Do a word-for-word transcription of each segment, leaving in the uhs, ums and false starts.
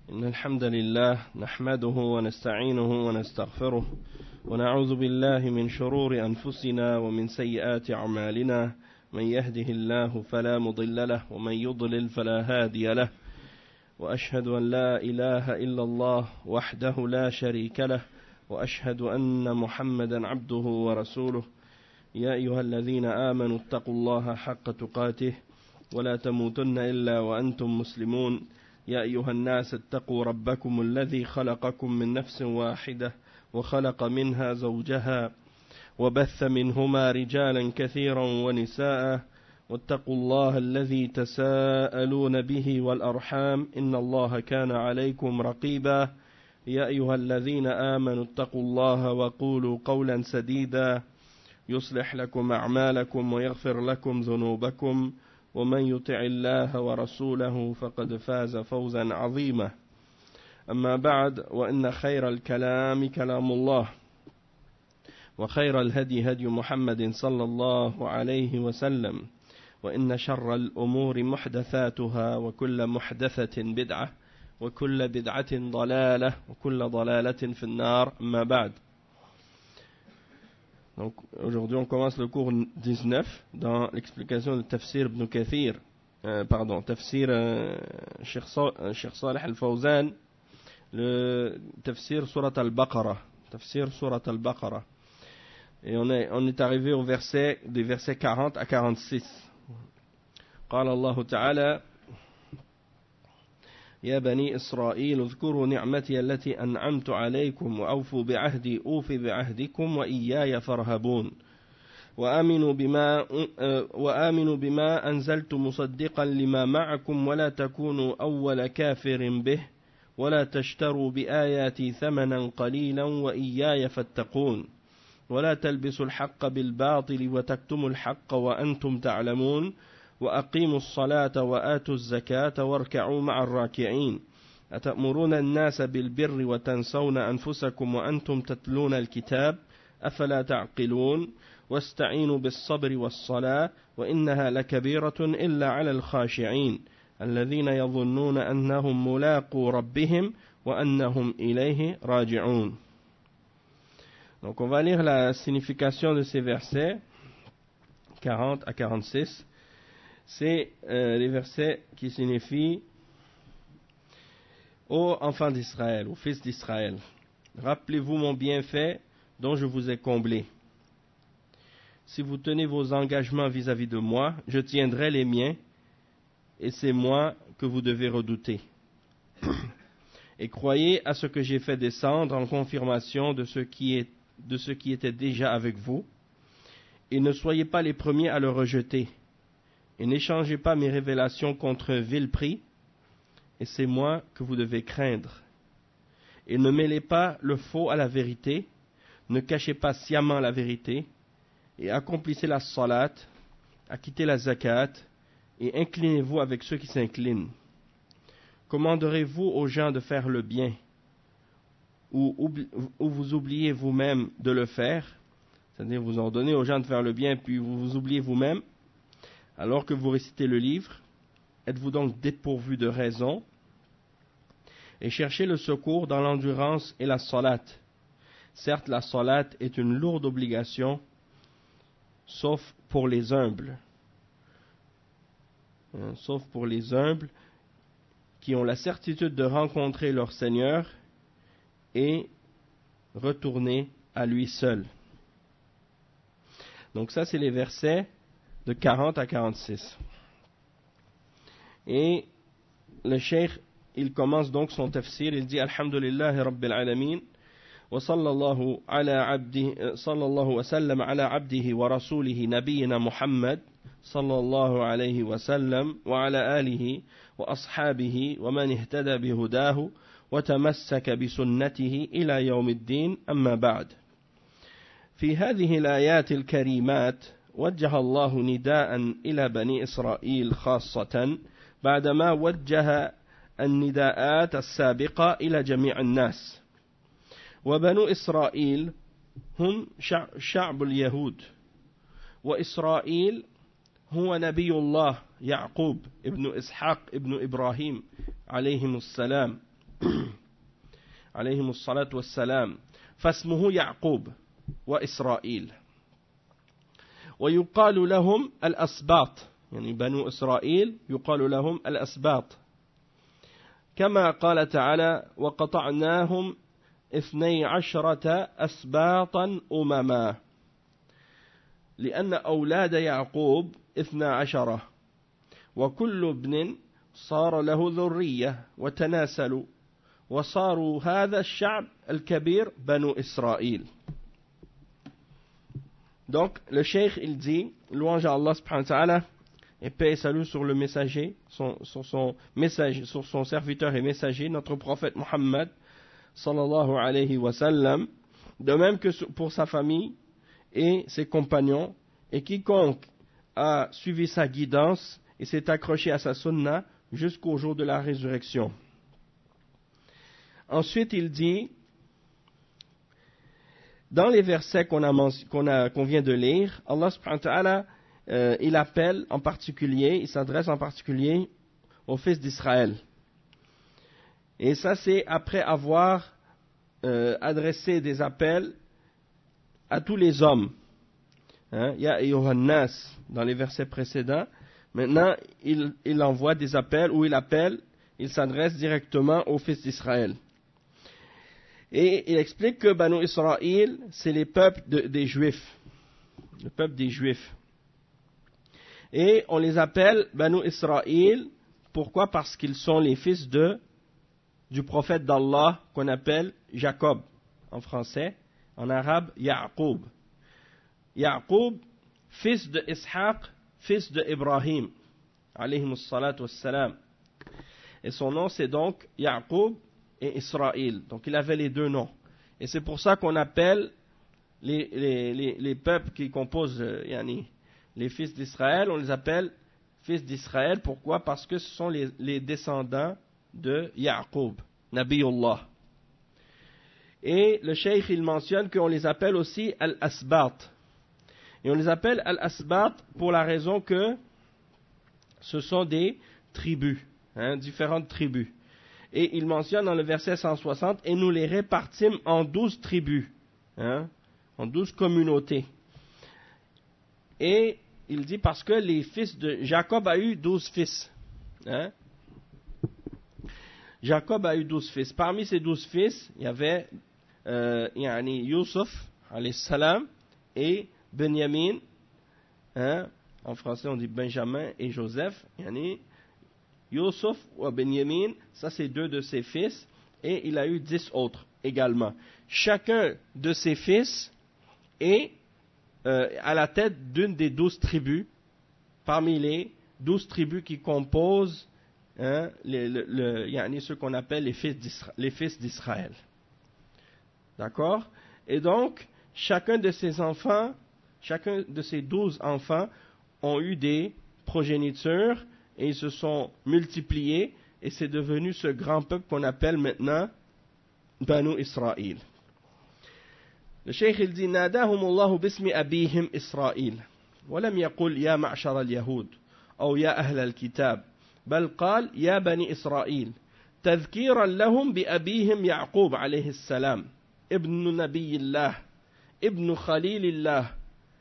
إن الحمد لله نحمده ونستعينه ونستغفره ونعوذ بالله من شرور أنفسنا ومن سيئات أعمالنا من يهده الله فلا مضل له ومن يضلل فلا هادي له وأشهد أن لا إله إلا الله وحده لا شريك له وأشهد أن محمدا عبده ورسوله يا أيها الذين آمنوا اتقوا الله حق تقاته ولا تموتن إلا وأنتم مسلمون يا أيها الناس اتقوا ربكم الذي خلقكم من نفس واحدة وخلق منها زوجها وبث منهما رجالا كثيرا ونساء واتقوا الله الذي تساءلون به والأرحام إن الله كان عليكم رقيبا يا أيها الذين آمنوا اتقوا الله وقولوا قولا سديدا يصلح لكم أعمالكم ويغفر لكم ذنوبكم ومن يطع الله ورسوله فقد فاز فوزا عظيما أما بعد وإن خير الكلام كلام الله وخير الهدي هدي محمد صلى الله عليه وسلم وإن شر الأمور محدثاتها وكل محدثة بدعة وكل بدعة ضلالة وكل ضلالة في النار أما بعد. Donc aujourd'hui on commence le cours dix-neuf dans l'explication de Tafsir Ibn Kathir, euh, pardon, Tafsir euh, Cheikh Salih Al-Fawzan, le Tafsir Surat Al-Baqarah, Tafsir Surat Al-Baqarah. Et on est, on est arrivé au verset, des versets quarante à quarante-six. قال الله تعالى يا بني إسرائيل اذكروا نعمتي التي أنعمت عليكم وأوفوا بعهدي أوف بعهدكم وإياي فارهبون وآمنوا بما, وآمنوا بما أنزلت مصدقا لما معكم ولا تكونوا أول كافر به ولا تشتروا بآياتي ثمنا قليلا وإياي فاتقون ولا تلبسوا الحق بالباطل وتكتموا الحق وأنتم تعلمون وأقيموا الصلاة وآتوا الزكاة واركعوا مع الراكعين أتأمرون الناس بالبر وتنسون أنفسكم وأنتم تتلون الكتاب أفلا تعقلون واستعينوا بالصبر والصلاة وإنها لكبيرة إلا على الخاشعين الذين يظنون أنهم ملاقو ربهم وأنهم إليه راجعون. Donc on va lire la signification de ces versets quarante à quarante-six. C'est euh, les versets qui signifient ô enfants d'Israël, ô fils d'Israël, rappelez-vous mon bienfait dont je vous ai comblé. Si vous tenez vos engagements vis-à-vis de moi, je tiendrai les miens, et c'est moi que vous devez redouter. Et croyez à ce que j'ai fait descendre en confirmation de ce qui est, de ce qui était déjà avec vous, et ne soyez pas les premiers à le rejeter. Et n'échangez pas mes révélations contre un vil prix, et c'est moi que vous devez craindre. Et ne mêlez pas le faux à la vérité, ne cachez pas sciemment la vérité, et accomplissez la salat, acquittez la zakat, et inclinez-vous avec ceux qui s'inclinent. Commanderez-vous aux gens de faire le bien, ou, oubli- ou vous oubliez vous-même de le faire, c'est-à-dire vous ordonnez aux gens de faire le bien, puis vous vous oubliez vous-même, alors que vous récitez le livre, êtes-vous donc dépourvu de raison? Et cherchez le secours dans l'endurance et la salat. Certes, la salat est une lourde obligation, sauf pour les humbles. Hein, sauf pour les humbles qui ont la certitude de rencontrer leur Seigneur et retourner à lui seul. Donc ça, c'est les versets de quarante à quarante-six. Et le cheikh, il commence donc son tafsir, il dit Alhamdulillahi Rabbil Alamin wa sallallahu ala abdihi sallallahu wa sallam ala abdihi wa rasulihi nabiyyina Muhammad sallallahu alayhi wa sallam wa ala alihi wa ashabihi wa man ihtada bihudahu wa tamassaka bi sunnatihi ila yawmiddin amma ba'd. في هذه الآيات الكريمات وجه الله نداء إلى بني إسرائيل خاصة بعدما وجه النداءات السابقة إلى جميع الناس. وبنو إسرائيل هم شعب اليهود، وإسرائيل هو نبي الله يعقوب ابن إسحاق ابن إبراهيم عليهم السلام عليهم الصلاة والسلام فاسمه يعقوب وإسرائيل ويقال لهم الأسباط يعني بنو إسرائيل يقال لهم الأسباط كما قال تعالى وقطعناهم اثني عشرة أسباطا أمما لأن أولاد يعقوب اثنا عشرة وكل ابن صار له ذرية وتناسلوا وصاروا هذا الشعب الكبير بنو إسرائيل. Donc le cheikh il dit louange à Allah subhanahu wa ta'ala et paix et salut sur le messager, son, sur son messager, sur son serviteur et messager, notre prophète Muhammad sallallahu alayhi wa sallam, de même que pour sa famille et ses compagnons, et quiconque a suivi sa guidance et s'est accroché à sa sunna jusqu'au jour de la résurrection. Ensuite, il dit, dans les versets qu'on, a, qu'on, a, qu'on vient de lire, Allah subhanahu wa ta'ala, euh, il appelle en particulier, il s'adresse en particulier aux fils d'Israël. Et ça, c'est après avoir euh, adressé des appels à tous les hommes. Hein, il y a Yohannas dans les versets précédents. Maintenant, il, il envoie des appels où il appelle, il s'adresse directement aux fils d'Israël. Et il explique que Banu Israël, c'est les peuples de, des Juifs. Le peuple des Juifs. Et on les appelle Banu Israël. Pourquoi? Parce qu'ils sont les fils de, du prophète d'Allah qu'on appelle Jacob en français. En arabe, Ya'qub. Ya'qub, fils de Ishaq, fils de Ibrahim. Alayhim as-salatu was-salam. Et son nom c'est donc Ya'qub et Israël. Donc il avait les deux noms. Et c'est pour ça qu'on appelle les, les, les, les peuples qui composent euh, yani, les fils d'Israël, on les appelle fils d'Israël. Pourquoi? Parce que ce sont les, les descendants de Ya'qub, Nabiullah. Et le cheikh il mentionne qu'on les appelle aussi Al-Asbat. Et on les appelle Al-Asbat pour la raison que ce sont des tribus, hein, différentes tribus. Et il mentionne dans le verset cent soixante, et nous les répartîmes en douze tribus, hein, en douze communautés. Et il dit parce que les fils de Jacob a eu douze fils. Hein. Jacob a eu douze fils. Parmi ces douze fils, il y avait euh, yani Yusuf, alayhi salam, et Benjamin, hein, en français on dit Benjamin et Joseph, yani Yusuf ou Benjamin, ça c'est deux de ses fils, et il a eu dix autres également. Chacun de ses fils est euh, à la tête d'une des douze tribus, parmi les douze tribus qui composent hein, les, le, le, yani ceux qu'on appelle les fils d'Israël. Les fils d'Israël. D'accord? Et donc, chacun de ces enfants, chacun de ces douze enfants ont eu des progénitures, et ils se sont multipliés, et c'est devenu ce grand peuple qu'on appelle maintenant Banu Israël. Le cheikh il dit ناداهم الله باسم أبيهم إسرائيل ولم يقل يا معشر اليهود أو يا أهل الكتاب بل قال يا بني إسرائيل تذكيرا لهم بأبيهم يعقوب عليه السلام ابن نبي الله ابن خليل الله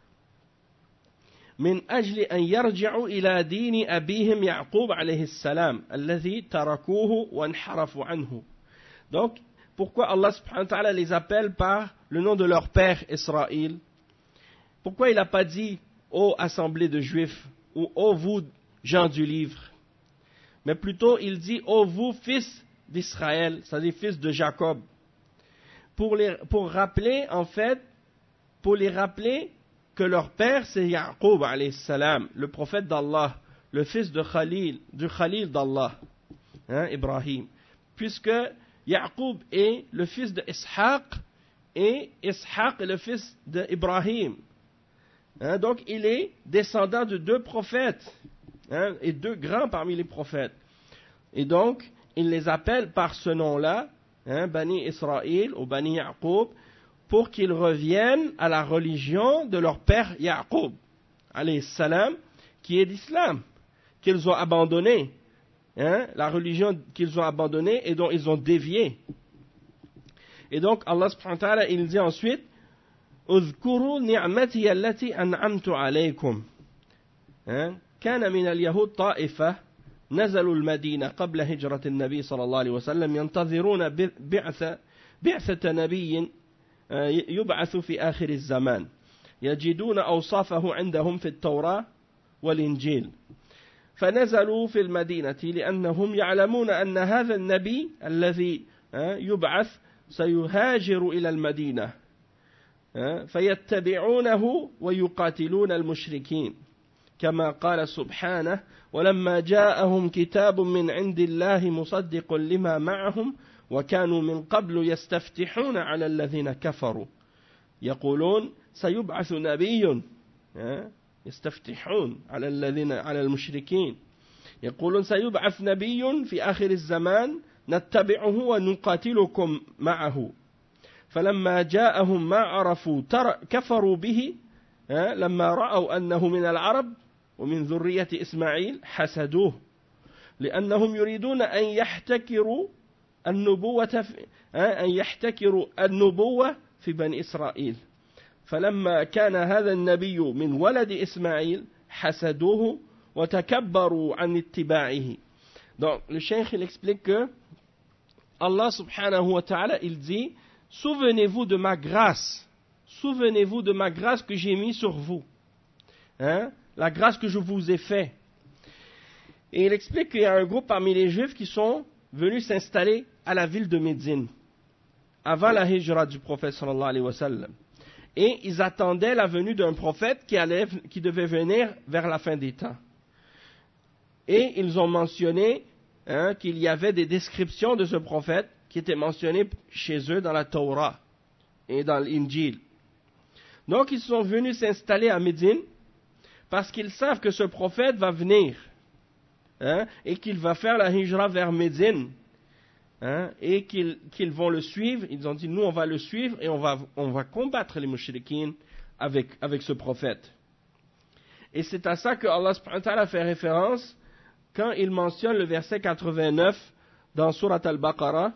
من أجل أن يرجعوا إلى دين أبيهم يعقوب عليه السلام الذي تركوه وانحرفوا عنه. Donc, pourquoi Allah subhanahu wa ta'ala les appelle par le nom de leur père Israël? Pourquoi il n'a pas dit ô assemblée de juifs ou ô vous gens du livre? Mais plutôt il dit ô vous fils d'Israël, c'est-à-dire fils de Jacob. Pour, les, pour rappeler en fait, pour les rappeler que leur père c'est Ya'qub alayhi salam, le prophète d'Allah, le fils de Khalil, du Khalil d'Allah, hein, Ibrahim. Puisque Ya'qub est le fils de Ishaq et Ishaq est le fils d'Ibrahim. Hein, donc il est descendant de deux prophètes hein, et deux grands parmi les prophètes. Et donc il les appelle par ce nom-là, hein, Bani Israël ou Bani Ya'qub, pour qu'ils reviennent à la religion de leur père Ya'qub, alayhi salam, qui est l'islam, qu'ils ont abandonné. hein, la religion qu'ils ont abandonnée et dont ils ont dévié. Et donc Allah subhanahu wa ta'ala il dit ensuite اذكروا نعمتي التي أنعمت عليكم كان من اليهود طائفة نزلوا المدينة قبل هجرة النبي صلى الله عليه وسلم ينتظرون بعثة بعثة نبي يبعث في آخر الزمان يجدون أوصافه عندهم في التوراة والإنجيل فنزلوا في المدينة لأنهم يعلمون أن هذا النبي الذي يبعث سيهاجر إلى المدينة فيتبعونه ويقاتلون المشركين كما قال سبحانه ولما جاءهم كتاب من عند الله مصدق لما معهم وكانوا من قبل يستفتحون على الذين كفروا يقولون سيبعث نبي يستفتحون على الذين على المشركين يقولون سيبعث نبي في آخر الزمان نتبعه ونقاتلكم معه فلما جاءهم ما عرفوا كفروا به لما رأوا أنه من العرب ومن ذرية إسماعيل حسدوه لأنهم يريدون أن يحتكروا النبوة أن يحتكروا النبوة في بني إسرائيل فلما كان هذا النبي من ولد إسماعيل حسدوه وتكبروا عن اتباعه. Donc le cheikh il explique que Allah subhanahu wa ta'ala il dit souvenez-vous de ma grâce, souvenez-vous de ma grâce que j'ai mise sur vous, hein, la grâce que je vous ai fait. Et il explique qu'il y a un groupe parmi les Juifs qui sont venus s'installer à la ville de Médine avant la hijra du prophète sallallahu alayhi wa sallam. Et ils attendaient la venue d'un prophète qui, allait, qui devait venir vers la fin des temps. Et ils ont mentionné hein, qu'il y avait des descriptions de ce prophète qui étaient mentionnées chez eux dans la Torah et dans l'Injil. Donc ils sont venus s'installer à Médine parce qu'ils savent que ce prophète va venir hein, et qu'il va faire la hijra vers Médine hein, et qu'ils, qu'ils vont le suivre. Ils ont dit nous on va le suivre et on va, on va combattre les mushrikines avec, avec ce prophète. Et c'est à ça que Allah subhanahu wa ta'ala fait référence quand il mentionne le verset quatre-vingt-neuf dans Surat Al-Baqarah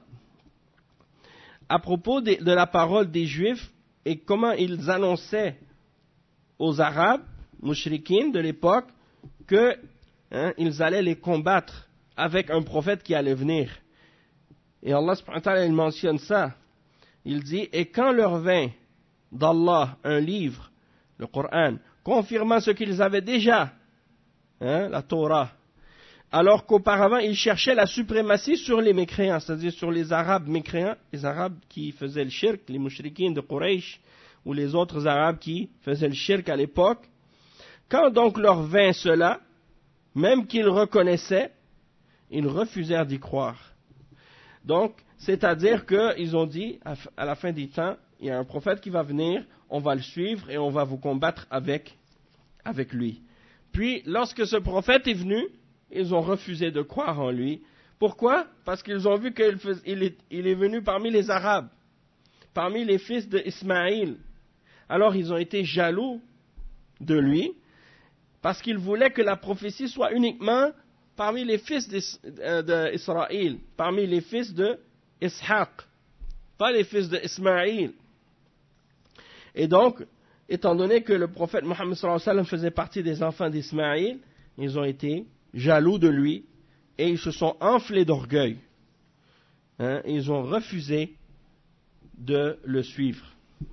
à propos de, de la parole des Juifs et comment ils annonçaient aux Arabes, mushrikines de l'époque, que hein, ils allaient les combattre avec un prophète qui allait venir. Et Allah subhanahu wa ta'ala il mentionne ça. Il dit et quand leur vint d'Allah un livre, le Coran, confirmant ce qu'ils avaient déjà, hein, la Torah, alors qu'auparavant ils cherchaient la suprématie sur les mécréants, c'est-à-dire sur les Arabes mécréants, les Arabes qui faisaient le shirk, les mushrikines de Quraysh, ou les autres Arabes qui faisaient le shirk à l'époque. Quand donc leur vint cela, même qu'ils reconnaissaient, ils refusèrent d'y croire. Donc, c'est-à-dire qu'ils ont dit, à la fin des temps, il y a un prophète qui va venir, on va le suivre et on va vous combattre avec, avec lui. Puis, lorsque ce prophète est venu, ils ont refusé de croire en lui. Pourquoi? Parce qu'ils ont vu qu'il fais, il est, il est venu parmi les Arabes, parmi les fils d'Ismaïl. Alors ils ont été jaloux de lui, parce qu'ils voulaient que la prophétie soit uniquement parmi les fils d'Israël, parmi les fils de Ishaq, pas les fils d'Ismaïl. Et donc, étant donné que le prophète Mohammed sallallahu alayhi wa sallam faisait partie des enfants d'Ismaïl, ils ont été jaloux de lui et ils se sont enflés d'orgueil. Hein, ils ont refusé de le suivre.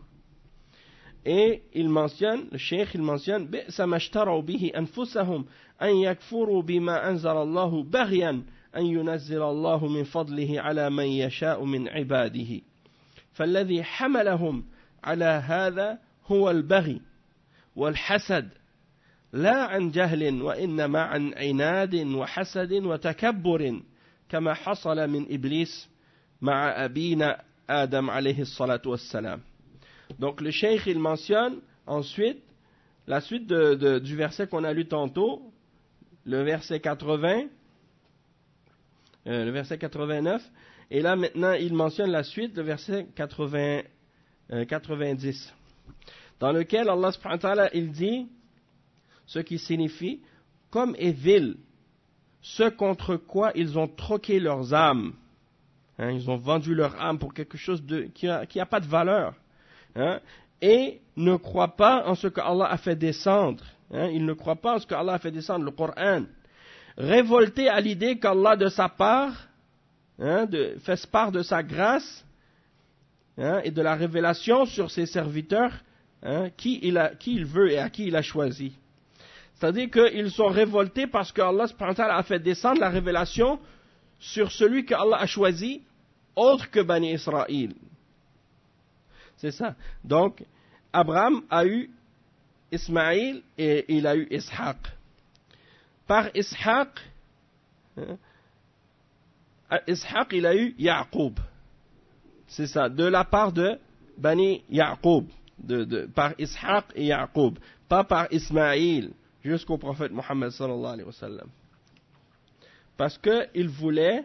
Et il mentionne, le cheikh il mentionne بئس ما اشتروا به أنفسهم أن يكفروا بما أنزل الله بغيا أن ينزل الله من فضله على من يشاء من عباده فالذي حملهم على هذا هو البغي والحسد لا عن جهل وإنما عن عناد وحسد وتكبر كما حصل من إبليس مع أبينا آدم عليه الصلاة والسلام. Donc le cheikh il mentionne ensuite la suite de, de, du verset qu'on a lu tantôt, le verset quatre-vingts, euh, le verset quatre-vingt-neuf, et là maintenant il mentionne la suite, le verset quatre-vingts, euh, quatre-vingt-dix, dans lequel Allah subhanahu wa ta'ala il dit ce qui signifie comme est vil ce contre quoi ils ont troqué leurs âmes. Hein, ils ont vendu leur âme pour quelque chose de, qui n'a qui a pas de valeur. Hein, et ne croient pas en ce que Allah a fait descendre. Hein, ils ne croient pas en ce que Allah a fait descendre, le Coran. Révoltés à l'idée qu'Allah de sa part, hein, de, fait part de sa grâce, hein, et de la révélation sur ses serviteurs, hein, qui, il a, qui il veut et à qui il a choisi. C'est-à-dire qu'ils sont révoltés parce que Allah subhanahu wa ta'ala a fait descendre la révélation sur celui que Allah a choisi, autre que Bani Israël. C'est ça. Donc, Abraham a eu Ismaïl et il a eu Ishaq. Par Ishaq, hein, Ishaq, il a eu Yaqub. C'est ça, de la part de Bani Yaqub, de, de, par Ishaq et Yaqub, pas par Ismaïl, jusqu'au prophète Mohammed sallallahu alayhi wa sallam. Parce qu'il voulait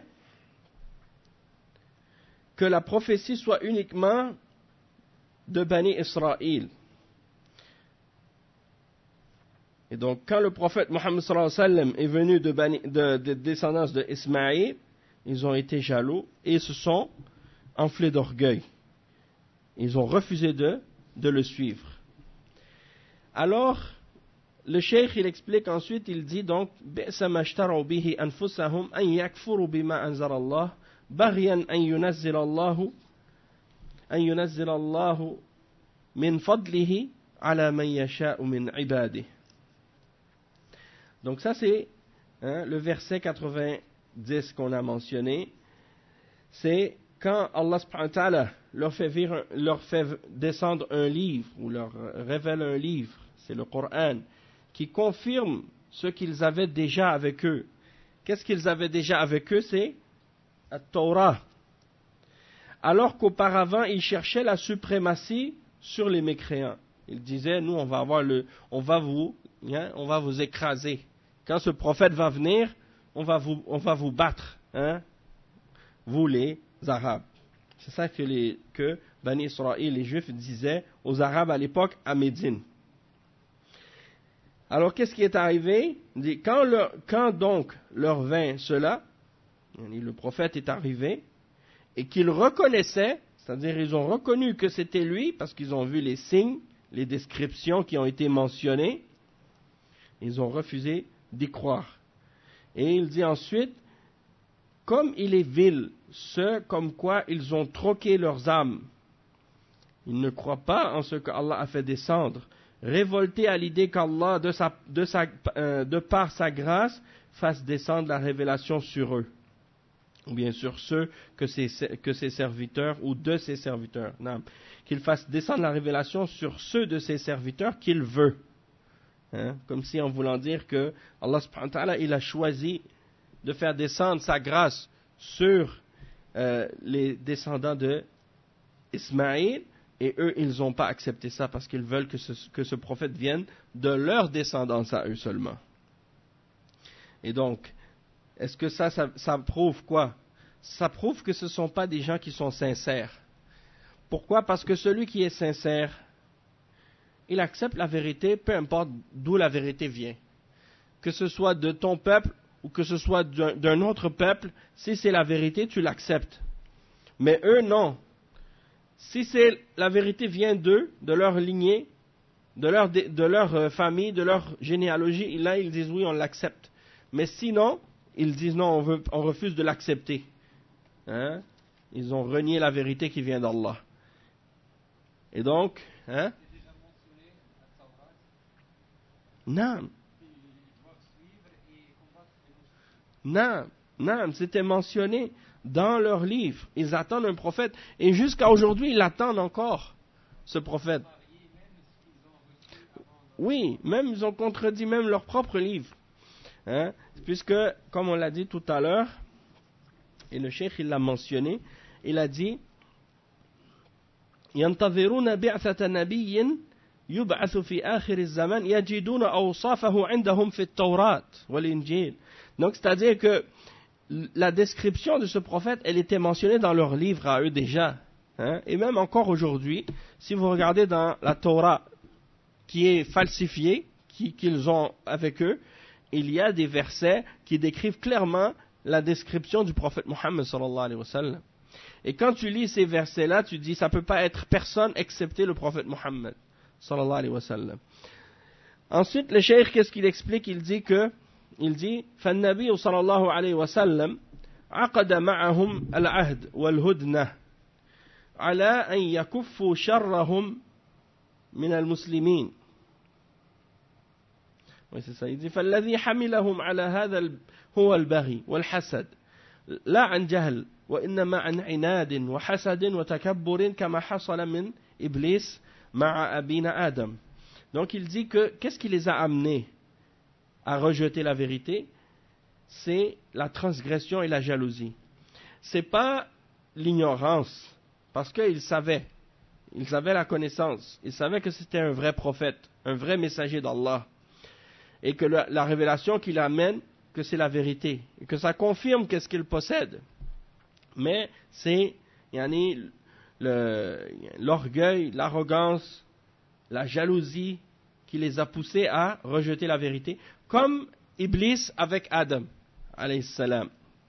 que la prophétie soit uniquement de Bani Israël. Et donc, quand le prophète Mohammed sallallahu alayhi wa sallam est venu de, Bani, de, de descendance de Ismaïl, ils ont été jaloux et se sont enflés d'orgueil. Ils ont refusé de, de le suivre. Alors, le cheikh, il explique ensuite, il dit donc, بِئْسَ مَا اشْتَرَوْا بِهِ أَنفُسَهُمْ أَنْ يَكْفُرُوا بِمَا أَنزَلَ اللَّهُ بَغْيًا أَنْ يُنَزِّلَ اللَّهُ أَنْ يُنَزِّلَ اللَّهُ مِنْ فَضْلِهِ عَلَى مَنْ يَشَاءُ مِنْ عِبَادِهِ. Donc ça c'est hein, le verset quatre-vingt-dix qu'on a mentionné. C'est quand Allah subhanahu wa ta'ala leur fait, vire, leur fait descendre un livre ou leur révèle un livre, c'est le Coran, qui confirme ce qu'ils avaient déjà avec eux. Qu'est-ce qu'ils avaient déjà avec eux? C'est la Torah. Alors qu'auparavant, ils cherchaient la suprématie sur les mécréants. Ils disaient, nous, on va avoir le, on va vous, hein, on va vous écraser. Quand ce prophète va venir, on va vous, on va vous battre, hein, vous les Arabes. C'est ça que les, que Bani Israël, les Juifs disaient aux Arabes à l'époque à Médine. Alors, qu'est-ce qui est arrivé? Quand, leur, quand donc leur vint cela, le prophète est arrivé, et qu'ils reconnaissaient, c'est-à-dire ils ont reconnu que c'était lui, parce qu'ils ont vu les signes, les descriptions qui ont été mentionnées, ils ont refusé d'y croire. Et il dit ensuite, comme il est vil, ce comme quoi ils ont troqué leurs âmes, ils ne croient pas en ce que Allah a fait descendre, révoltés à l'idée qu'Allah, de, sa, de, sa, euh, de par sa grâce, fasse descendre la révélation sur eux, ou bien sur ceux que ses, que ses serviteurs, ou de ses serviteurs, non, qu'il fasse descendre la révélation sur ceux de ses serviteurs qu'il veut. Hein? Comme si en voulant dire que Allah subhanahu wa ta'ala, il a choisi de faire descendre sa grâce sur euh, les descendants de Ismaïl, et eux, ils n'ont pas accepté ça parce qu'ils veulent que ce, que ce prophète vienne de leur descendance à eux seulement. Et donc, est-ce que ça, ça, ça prouve quoi? Ça prouve que ce ne sont pas des gens qui sont sincères. Pourquoi? Parce que celui qui est sincère, il accepte la vérité, peu importe d'où la vérité vient. Que ce soit de ton peuple ou que ce soit d'un, d'un autre peuple, si c'est la vérité, tu l'acceptes. Mais eux, non. Si c'est la vérité vient d'eux, de leur lignée, de leur, de leur famille, de leur généalogie, là, ils disent oui, on l'accepte. Mais sinon, ils disent non, on, veut, on refuse de l'accepter. Hein? Ils ont renié la vérité qui vient d'Allah. Et donc, hein? Non. Non, non, c'était mentionné dans leur livre. Ils attendent un prophète. Et jusqu'à aujourd'hui, ils l'attendent encore, ce prophète. Oui, même ils ont contredit même leur propre livre. Hein? Puisque, comme on l'a dit tout à l'heure, et le cheikh il l'a mentionné, il a dit ينتظرون بعثة نبي يبعث في آخر الزمان يجدون أوصافه عندهم في التوراة والإنجيل. Donc, c'est-à-dire que la description de ce prophète, elle était mentionnée dans leur livre à eux déjà. Hein? Et même encore aujourd'hui, si vous regardez dans la Torah qui est falsifiée, qui, qu'ils ont avec eux, il y a des versets qui décrivent clairement la description du prophète Mohammed sallallahu alayhi wa sallam. Et quand tu lis ces versets-là, tu dis ça ne peut pas être personne excepté le prophète Mohammed sallallahu alayhi wa sallam. Ensuite, le cheikh, qu'est-ce qu'il explique? Il dit que, il dit, فَالنَّبِيُّ صلى الله عليه وسلم عقد معهم العهد والهدنة على أن يكفوا شرهم من المسلمين. Oui, c'est ça. Il dit فالذي حملهم على هذا هو البغي والحسد لا عن جهل وإنما عن عناد وحسد وتكبر كما حصل من إبليس مع أبينا آدم. Donc il dit que qu'est-ce qui les a amenés à rejeter la vérité? C'est la transgression et la jalousie. C'est pas l'ignorance, parce qu'ils savaient, ils avaient la connaissance, ils savaient que c'était un vrai prophète, un vrai messager d'Allah, et que la, la révélation qu'il amène, que c'est la vérité, et que ça confirme qu'est-ce qu'il possède. Mais c'est yani, le, l'orgueil, l'arrogance, la jalousie qui les a poussés à rejeter la vérité, comme Iblis avec Adam, alayhi salam.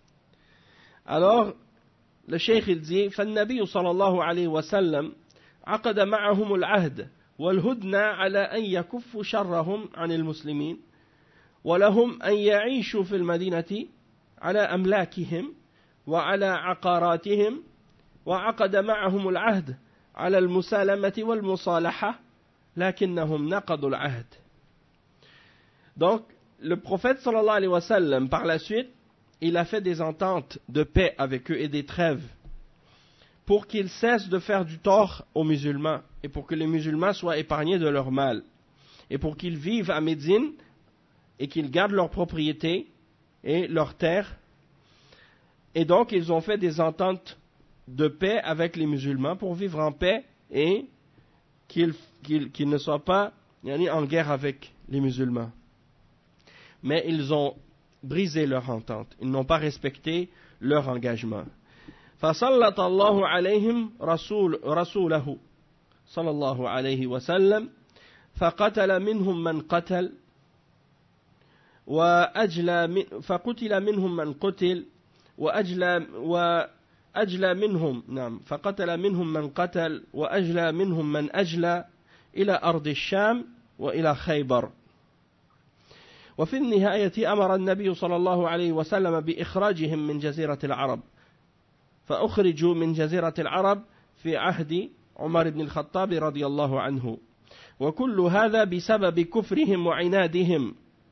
Alors, le cheikh il dit, فالنبي صلى الله عليه وسلم عقد معهم العهد والهدنة على أن يكفوا شرهم عن المسلمين ولهم أن يعيشوا في المدينة على أملاكهم وعلى عقاراتهم وعقد معهم العهد على المسالمة والمصالحة لكنهم نقضوا العهد. Donc, le prophète sallallahu alayhi wa sallam, par la suite, il a fait des ententes de paix avec eux et des trêves pour qu'ils cessent de faire du tort aux musulmans et pour que les musulmans soient épargnés de leur mal et pour qu'ils vivent à Médine et qu'ils gardent leurs propriétés et leurs terres. Et donc, ils ont fait des ententes de paix avec les musulmans pour vivre en paix et qu'ils, qu'ils, qu'ils ne soient pas yani, en guerre avec les musulmans. Mais ils ont brisé leur entente. Ils n'ont pas respecté leur engagement. فَصَلَّطَ اللَّهُ عَلَيْهِمْ رسول رسوله صلى الله عليه وسلم فقتل منهم من قتل وأجلى فقتل منهم من قتل وأجلى وأجلى منهم نعم فقتل منهم من قتل وأجلى منهم من أجلى إلى أرض الشام وإلى خيبر. وفي النهاية أمر النبي صلى الله عليه وسلم بإخراجهم من جزيرة العرب فأخرجوا من جزيرة العرب في عهد عمر بن الخطاب رضي الله عنه وكل هذا بسبب كفرهم وعنادهم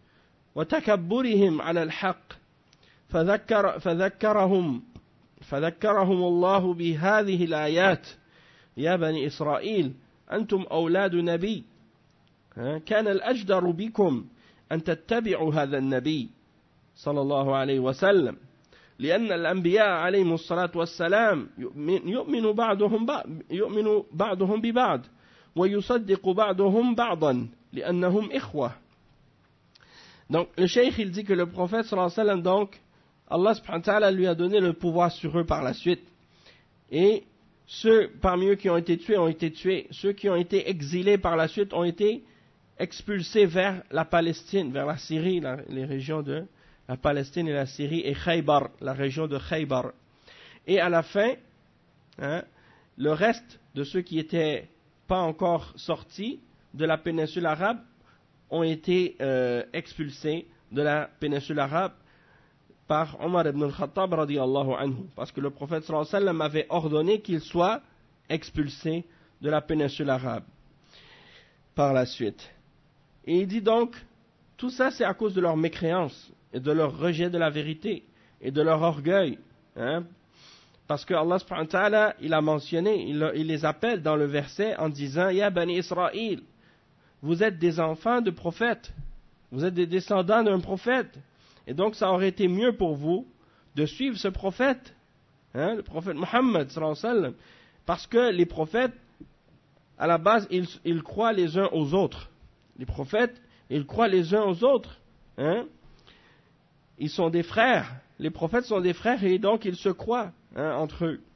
وتكبرهم على الحق فذكر فذكرهم فذكرهم الله بهذه الآيات يا بني إسرائيل أنتم أولاد نبي كان الأجدر بكم أن تتبعوا هذا النبي صلى الله عليه وسلم لأن الأنبياء عليهم الصلاة والسلام يؤمن بعضهم يؤمن بعضهم ببعض ويصدق بعضهم بعضا لأنهم إخوة. Donc le cheikh il dit que le prophète sallallahu alayhi wa sallam, donc Allah subhanahu wa ta'ala lui a donné le pouvoir sur eux par la suite, et ceux parmi eux qui ont été tués ont été tués, ceux qui ont été exilés par la suite ont été expulsés vers la Palestine, vers la Syrie, la, les régions de la Palestine et la Syrie, et Khaybar, la région de Khaybar. Et à la fin, hein, le reste de ceux qui n'étaient pas encore sortis de la péninsule arabe ont été euh, expulsés de la péninsule arabe par Omar ibn al-Khattab radiyallahu anhu, parce que le prophète sallallahu alayhi wa sallam avait ordonné qu'ils soient expulsés de la péninsule arabe par la suite. Et il dit donc, tout ça c'est à cause de leur mécréance et de leur rejet de la vérité et de leur orgueil, hein? Parce que Allah subhanahu wa ta'ala, il a mentionné, il, il les appelle dans le verset en disant, Ya bani Israël, vous êtes des enfants de prophètes, vous êtes des descendants d'un prophète, et donc ça aurait été mieux pour vous de suivre ce prophète, hein, le prophète Mohammed sallallahu alayhi wa sallam, parce que les prophètes, à la base, ils, ils croient les uns aux autres. Les prophètes, ils croient les uns aux autres, hein. Ils sont des frères, les prophètes sont des frères et donc ils se croient, hein, entre eux.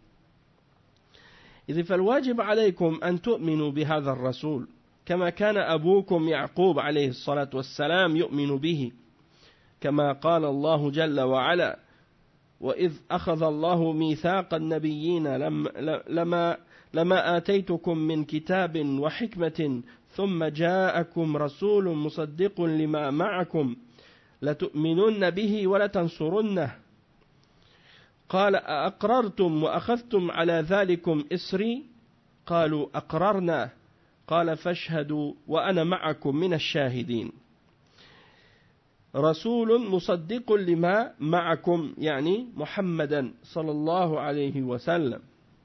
Il dit فالواجب عليكم أن تؤمنوا بهذا الرسول كما كان أبوكم يعقوب عليه الصلاة والسلام يؤمن به كما قال الله جل وعلا وإذ أخذ الله ميثاق النبيين لما لما آتيتكم من كتاب وحكمة ثم جاءكم رسول مصدق لما معكم لتؤمنن به ولتنصرنه قال أأقررتم وأخذتم على ذلكم إسري قالوا أقررنا قال فاشهدوا وأنا معكم من الشاهدين رسول مصدق لما معكم يعني محمدا صلى الله عليه وسلم.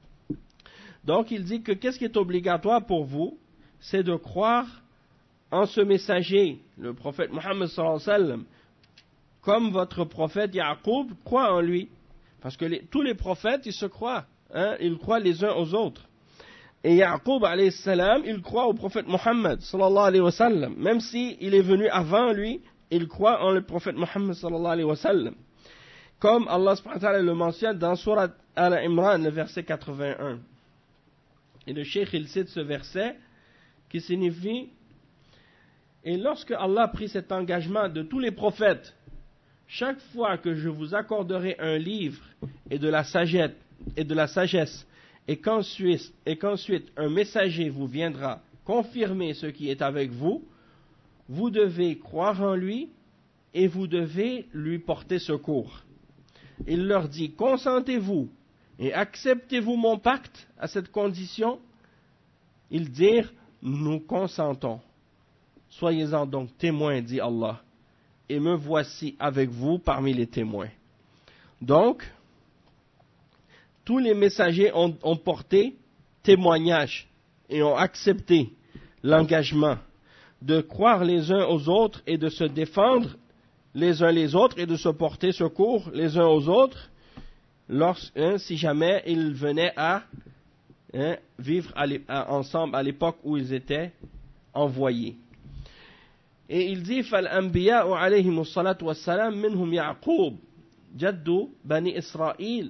Donc il dit que qu'est-ce qui est obligatoire pour vous, c'est de croire en ce messager, le prophète Mohammed sallallahu alayhi wa sallam, comme votre prophète Yaqub croit en lui. Parce que les, tous les prophètes, ils se croient, hein, ils croient les uns aux autres. Et Yaqub alayhi salam, il croit au prophète Mohammed sallallahu alayhi wa sallam, même si il est venu avant lui, il croit en le prophète Mohammed sallallahu alayhi wa sallam. Comme Allah subhanahu wa ta'ala le mentionne dans Surat Al-Imran, le verset quatre-vingt-un. Et le cheikh, il cite ce verset qui signifie, et lorsque Allah a pris cet engagement de tous les prophètes, chaque fois que je vous accorderai un livre et de la sagesse, et, de la sagesse, et, qu'ensuite, et qu'ensuite un messager vous viendra confirmer ce qui est avec vous, vous devez croire en lui et vous devez lui porter secours. Il leur dit, consentez-vous et acceptez-vous mon pacte à cette condition? Ils dirent, nous consentons. Soyez-en donc témoins, dit Allah, et me voici avec vous parmi les témoins. Donc, tous les messagers ont, ont porté témoignage et ont accepté l'engagement de croire les uns aux autres et de se défendre les uns les autres et de se porter secours les uns aux autres lorsque, hein, si jamais ils venaient à hein, vivre à à, ensemble à l'époque où ils étaient envoyés. Et il dit فَالْأَنْبِيَاءُ عَلَيْهِمُ الصَّلَاةُ وَالسَّلَامُ مِنْهُمْ يَعْقُوبُ جَدُّ بَنِي إِسْرَائِيلِ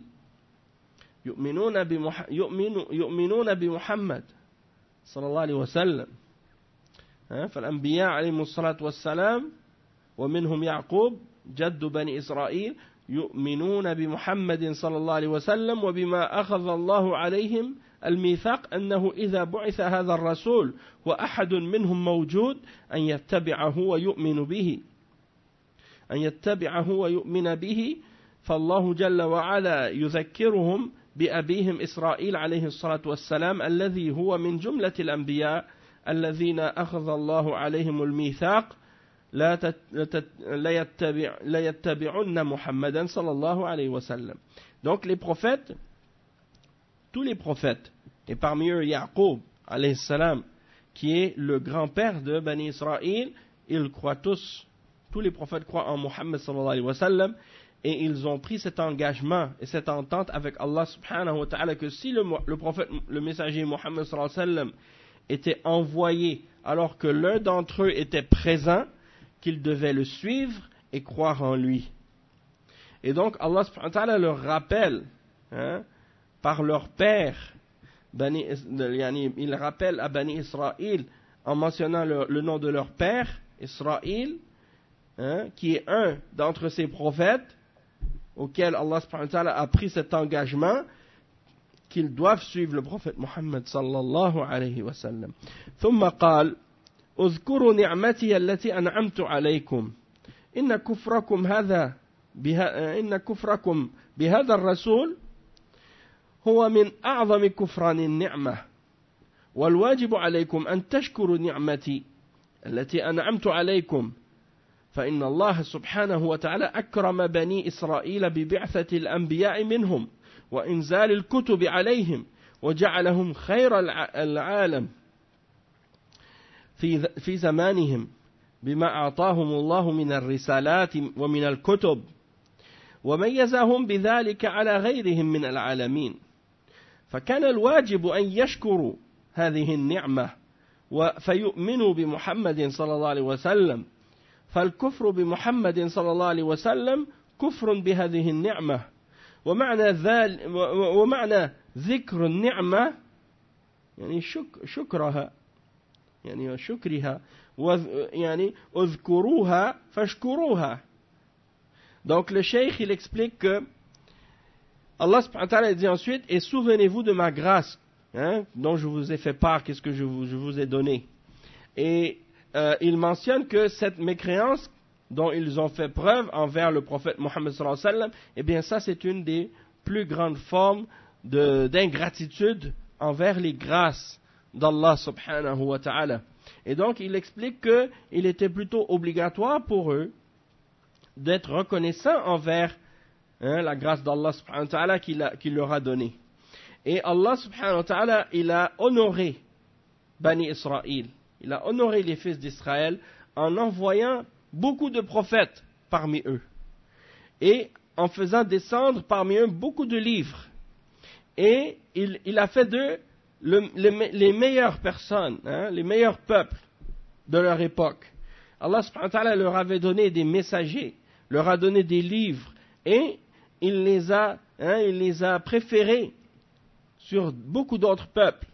يؤمنون بمح... يؤمن... يؤمنون بمحمد صلى الله عليه وسلم فالأنبياء عليهم الصلاة والسلام ومنهم يعقوب جد بني إسرائيل يؤمنون بمحمد صلى الله عليه وسلم وبما أخذ الله عليهم الميثاق أنه إذا بعث هذا الرسول وأحد منهم موجود أن يتبعه ويؤمن به أن يتبعه ويؤمن به فالله جل وعلا يذكرهم بأبيهم إسرائيل عليه الصلاة والسلام الذي هو من جملة الأنبياء الذين أخذ الله عليهم الميثاق لا, تت... لا, يتبع... لا يتبعن محمدا صلى الله عليه وسلم. Donc les prophètes, tous les prophètes, et parmi eux Yaqub alayhi salam, qui est le grand-père de Bani Israël, ils croient tous, tous les prophètes croient en Muhammad sallallahu alayhi wa sallam, et ils ont pris cet engagement et cette entente avec Allah subhanahu wa ta'ala que si le, le prophète, le messager Muhammad sallallahu alayhi wa sallam était envoyé alors que l'un d'entre eux était présent, qu'ils devaient le suivre et croire en lui. Et donc Allah subhanahu wa ta'ala leur rappelle, hein, par leur père, Bani, il rappelle à Bani Israël en mentionnant le, le nom de leur père, Israël, hein, qui est un d'entre ces prophètes, auquel Allah subhanahu wa ta'ala a pris cet engagement qu'ils doivent suivre le prophète Muhammad sallallahu alayhi wa sallam. ثم قال اذكروا نعمتي التي أنعمت عليكم إن كفركم هذا بها إن كفركم بهذا الرسول هو من أعظم كفران النعمة والواجب عليكم أن تشكروا نعمتي التي أنعمت عليكم فإن الله سبحانه وتعالى أكرم بني إسرائيل ببعثة الأنبياء منهم وإنزال الكتب عليهم وجعلهم خير العالم في في زمانهم بما أعطاهم الله من الرسالات ومن الكتب وميزهم بذلك على غيرهم من العالمين فكان الواجب أن يشكروا هذه النعمة فيؤمنوا بمحمد صلى الله عليه وسلم فالكفر بمحمد صلى الله عليه وسلم كفر بهذه النعمة ومعنى ذلك ومعنى ذكر النعمة يعني شك شكرها يعني شكرها يعني اذكروها فاشكروها Donc le cheikh, il explique que Allah subhanahu wa ta'ala dit ensuite, et souvenez-vous de ma grâce, hein, dont je vous ai fait part, qu'est-ce que je vous, je vous ai donné. Et euh, il mentionne que cette mécréance dont ils ont fait preuve envers le prophète Mohammed sallallahu alayhi wa sallam, eh bien ça c'est une des plus grandes formes de, d'ingratitude envers les grâces d'Allah subhanahu wa ta'ala. Et donc il explique qu'il était plutôt obligatoire pour eux d'être reconnaissants envers hein, la grâce d'Allah subhanahu wa ta'ala qu'il, a, qu'il leur a donnée. Et Allah subhanahu wa ta'ala, il a honoré Bani Israël, il a honoré les fils d'Israël en envoyant beaucoup de prophètes parmi eux et en faisant descendre parmi eux beaucoup de livres. Et il, il a fait d'eux le, les, les meilleures personnes, hein, les meilleurs peuples de leur époque. Allah subhanahu wa ta'ala leur avait donné des messagers, leur a donné des livres et il les a, hein, il les a préférés sur beaucoup d'autres peuples.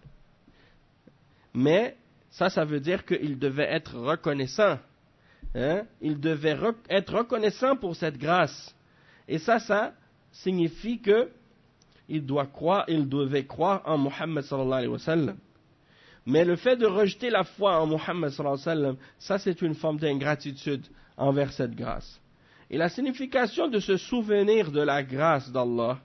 Mais ça, ça veut dire qu'ils devaient être reconnaissants. Hein? Ils devaient re- être reconnaissants pour cette grâce. Et ça, ça signifie que ils doivent croire, ils devaient croire en Muhammad sallallahu alayhi wa sallam. Mais le fait de rejeter la foi en Muhammad sallallahu alayhi wa sallam, ça c'est une forme d'ingratitude envers cette grâce. Et la signification de se souvenir de la grâce d'Allah,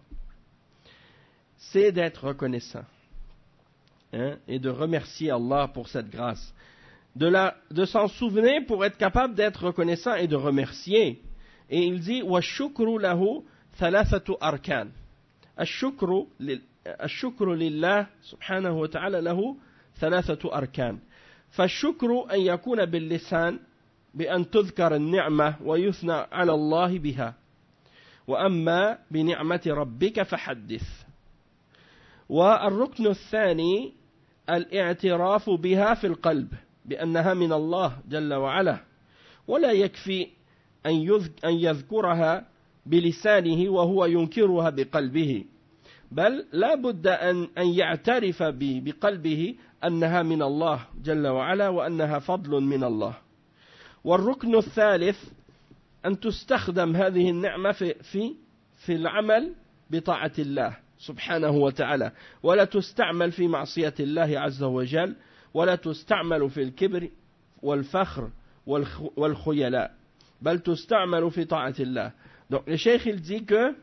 c'est d'être reconnaissant. Hein, et de remercier Allah pour cette grâce. De, la, de s'en souvenir pour être capable d'être reconnaissant et de remercier. Et il dit وَالشُّكْرُ لَهُ ثَلَاثَةُ أَرْكَانٍ الشُّكْرُ الشُّكْرُ لله سبحانه وتعالى له ثلاثة أركان فالشكر أن يكون باللسان بأن تذكر النعمة ويثنى على الله بها وأما بنعمة ربك فحدث والركن الثاني الاعتراف بها في القلب بأنها من الله جل وعلا ولا يكفي أن يذكرها بلسانه وهو ينكرها بقلبه بل لا بد أن يعترف بقلبه أنها من الله جل وعلا وأنها فضل من الله. والركن الثالث أن تستخدم هذه النعمة في في في العمل بطاعة الله سبحانه وتعالى ولا تستعمل في معصية الله عز وجل ولا تستعمل في الكبر والفخر والخيلاء بل تستعمل في طاعة الله. Donc le cheikh il dit que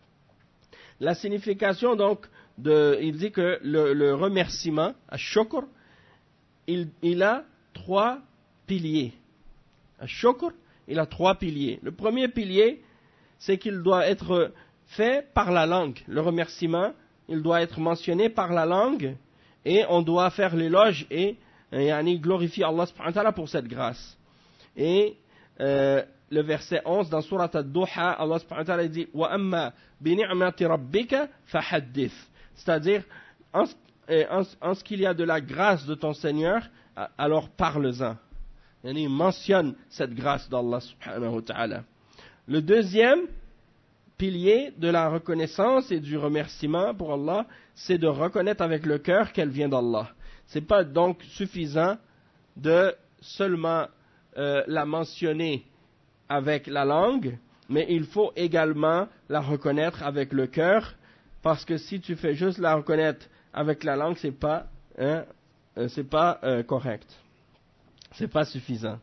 la signification donc de, il dit que le, le remerciement, ash-shukr, il, il a trois piliers. Ash-shukr, il a trois piliers. Le premier pilier, c'est qu'il doit être fait par la langue. Le remerciement, il doit être mentionné par la langue et on doit faire l'éloge et, et, et glorifier Allah subhanahu wa ta'ala pour cette grâce. Et euh, le verset onze dans Surat Ad-Duha, Allah subhanahu wa ta'ala dit « Wa amma bi ni'mati rabbika fahaddith » c'est-à-dire, en, en, en ce qu'il y a de la grâce de ton Seigneur, alors parle-en. Il mentionne cette grâce d'Allah subhanahu wa ta'ala. Le deuxième pilier de la reconnaissance et du remerciement pour Allah, c'est de reconnaître avec le cœur qu'elle vient d'Allah. Ce n'est pas donc suffisant de seulement euh, la mentionner avec la langue, mais il faut également la reconnaître avec le cœur, parce que si tu fais juste la reconnaître avec la langue, c'est pas, hein, c'est pas euh, correct, c'est pas suffisant.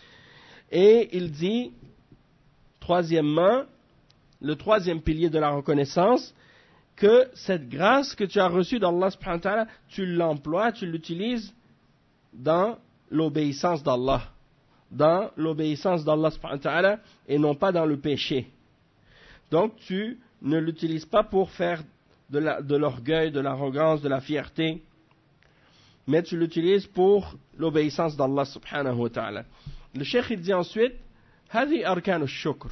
Et il dit, troisièmement, le troisième pilier de la reconnaissance, que cette grâce que tu as reçue d'Allah subhanahu wa ta'ala, tu l'emploies, tu l'utilises dans l'obéissance d'Allah, dans l'obéissance d'Allah subhanahu wa ta'ala et non pas dans le péché. Donc tu ne l'utilises pas pour faire de, la, de l'orgueil, de l'arrogance, de la fierté, mais tu l'utilises pour l'obéissance d'Allah subhanahu wa ta'ala. Le cheikh il dit ensuite, هذه أركان الشكر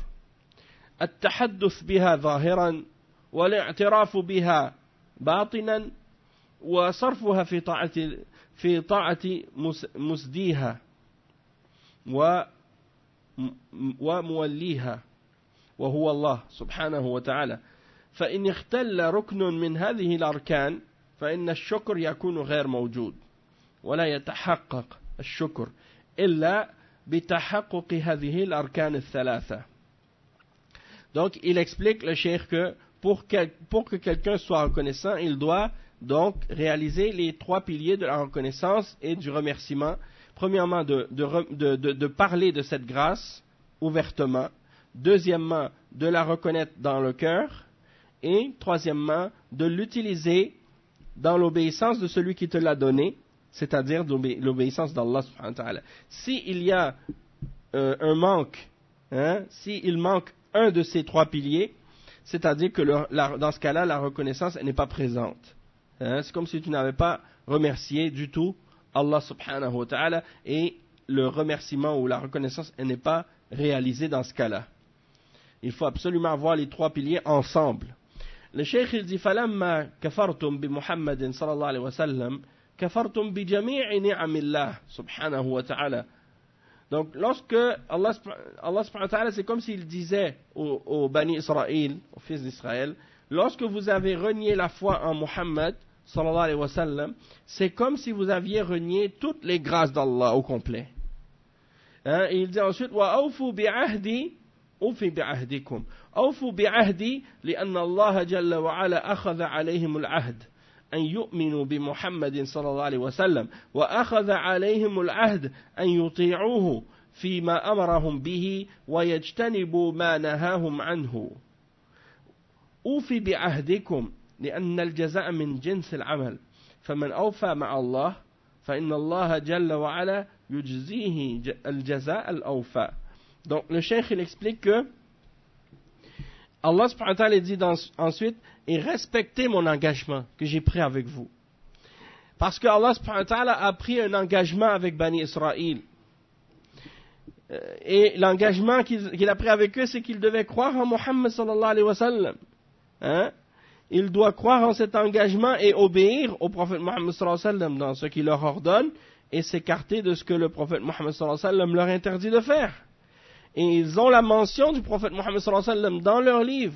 التحدث بها ظاهرا والاعتراف بها باطنا وصرفها في طاعة في طاعة مسديها وموليها وهو الله سبحانه وتعالى فإن اختل ركن من هذه الأركان فإن الشكر يكون غير موجود ولا يتحقق الشكر إلا بتحقق هذه الأركان الثلاثة. Donc, il explique, le cheikh, que pour, quel, pour que quelqu'un soit reconnaissant, il doit donc réaliser les trois piliers de la reconnaissance et du remerciement. Premièrement, de, de, de, de, de parler de cette grâce ouvertement. Deuxièmement, de la reconnaître dans le cœur. Et troisièmement, de l'utiliser dans l'obéissance de celui qui te l'a donné, c'est-à-dire l'obéissance d'Allah subhanahu wa ta'ala. S'il y a euh, un manque, hein, s'il manque un de ces trois piliers, c'est-à-dire que le, la, dans ce cas-là, la reconnaissance n'est pas présente. Hein, c'est comme si tu n'avais pas remercié du tout Allah subhanahu wa ta'ala, et le remerciement ou la reconnaissance n'est pas réalisée dans ce cas-là. Il faut absolument avoir les trois piliers ensemble. Le cheikh il dit فَلَمَّا كَفَرْتُمْ بِمُحَمَّدٍ صلى الله عليه وسلم كَفَرْتُمْ بِجَمِيعِ نِعَمِ اللَّهِ سبحانه وتعالى. Donc, lorsque Allah, Allah subhanahu wa ta'ala, c'est comme s'il disait aux, aux Bani Israël, aux fils d'Israël, lorsque vous avez renié la foi en Muhammad, sallallahu alayhi wa sallam, c'est comme si vous aviez renié toutes les grâces d'Allah au complet. Hein, et il dit ensuite, وَأَوْفُوا بِعَهْدِي أُوفِ بِعَهْدِكُمْ أَوْفُوا بِعَهْدِي لِأَنَّ اللَّهَ جَلَّ وَعَلَى أَخَذَ عَلَيْهِمُ الْعَهْدِ أن يؤمنوا بمحمد صلى الله عليه وسلم وأخذ عليهم العهد أن يطيعوه فيما أمرهم به ويجتنبوا ما نهاهم عنه. أوفي بعهدكم لأن الجزاء من جنس العمل فمن أوفى مع الله فإن الله جل وعلا يجزيه الجزاء الأوفى. Donc le cheikh il explique que Allah subhanahu wa ta'ala dit dans, ensuite, et respectez mon engagement que j'ai pris avec vous. Parce que Allah subhanahu wa ta'ala a pris un engagement avec Bani Israël. Et l'engagement qu'il, qu'il a pris avec eux, c'est qu'ils devaient croire en Muhammad sallallahu alayhi wa sallam. Hein? Il doit croire en cet engagement et obéir au prophète Muhammad sallallahu alayhi wa sallam dans ce qu'il leur ordonne et s'écarter de ce que le prophète Muhammad sallallahu alayhi wa sallam leur interdit de faire. Et ils ont la mention du prophète Muhammad sallallahu alayhi wa sallam dans leur livre.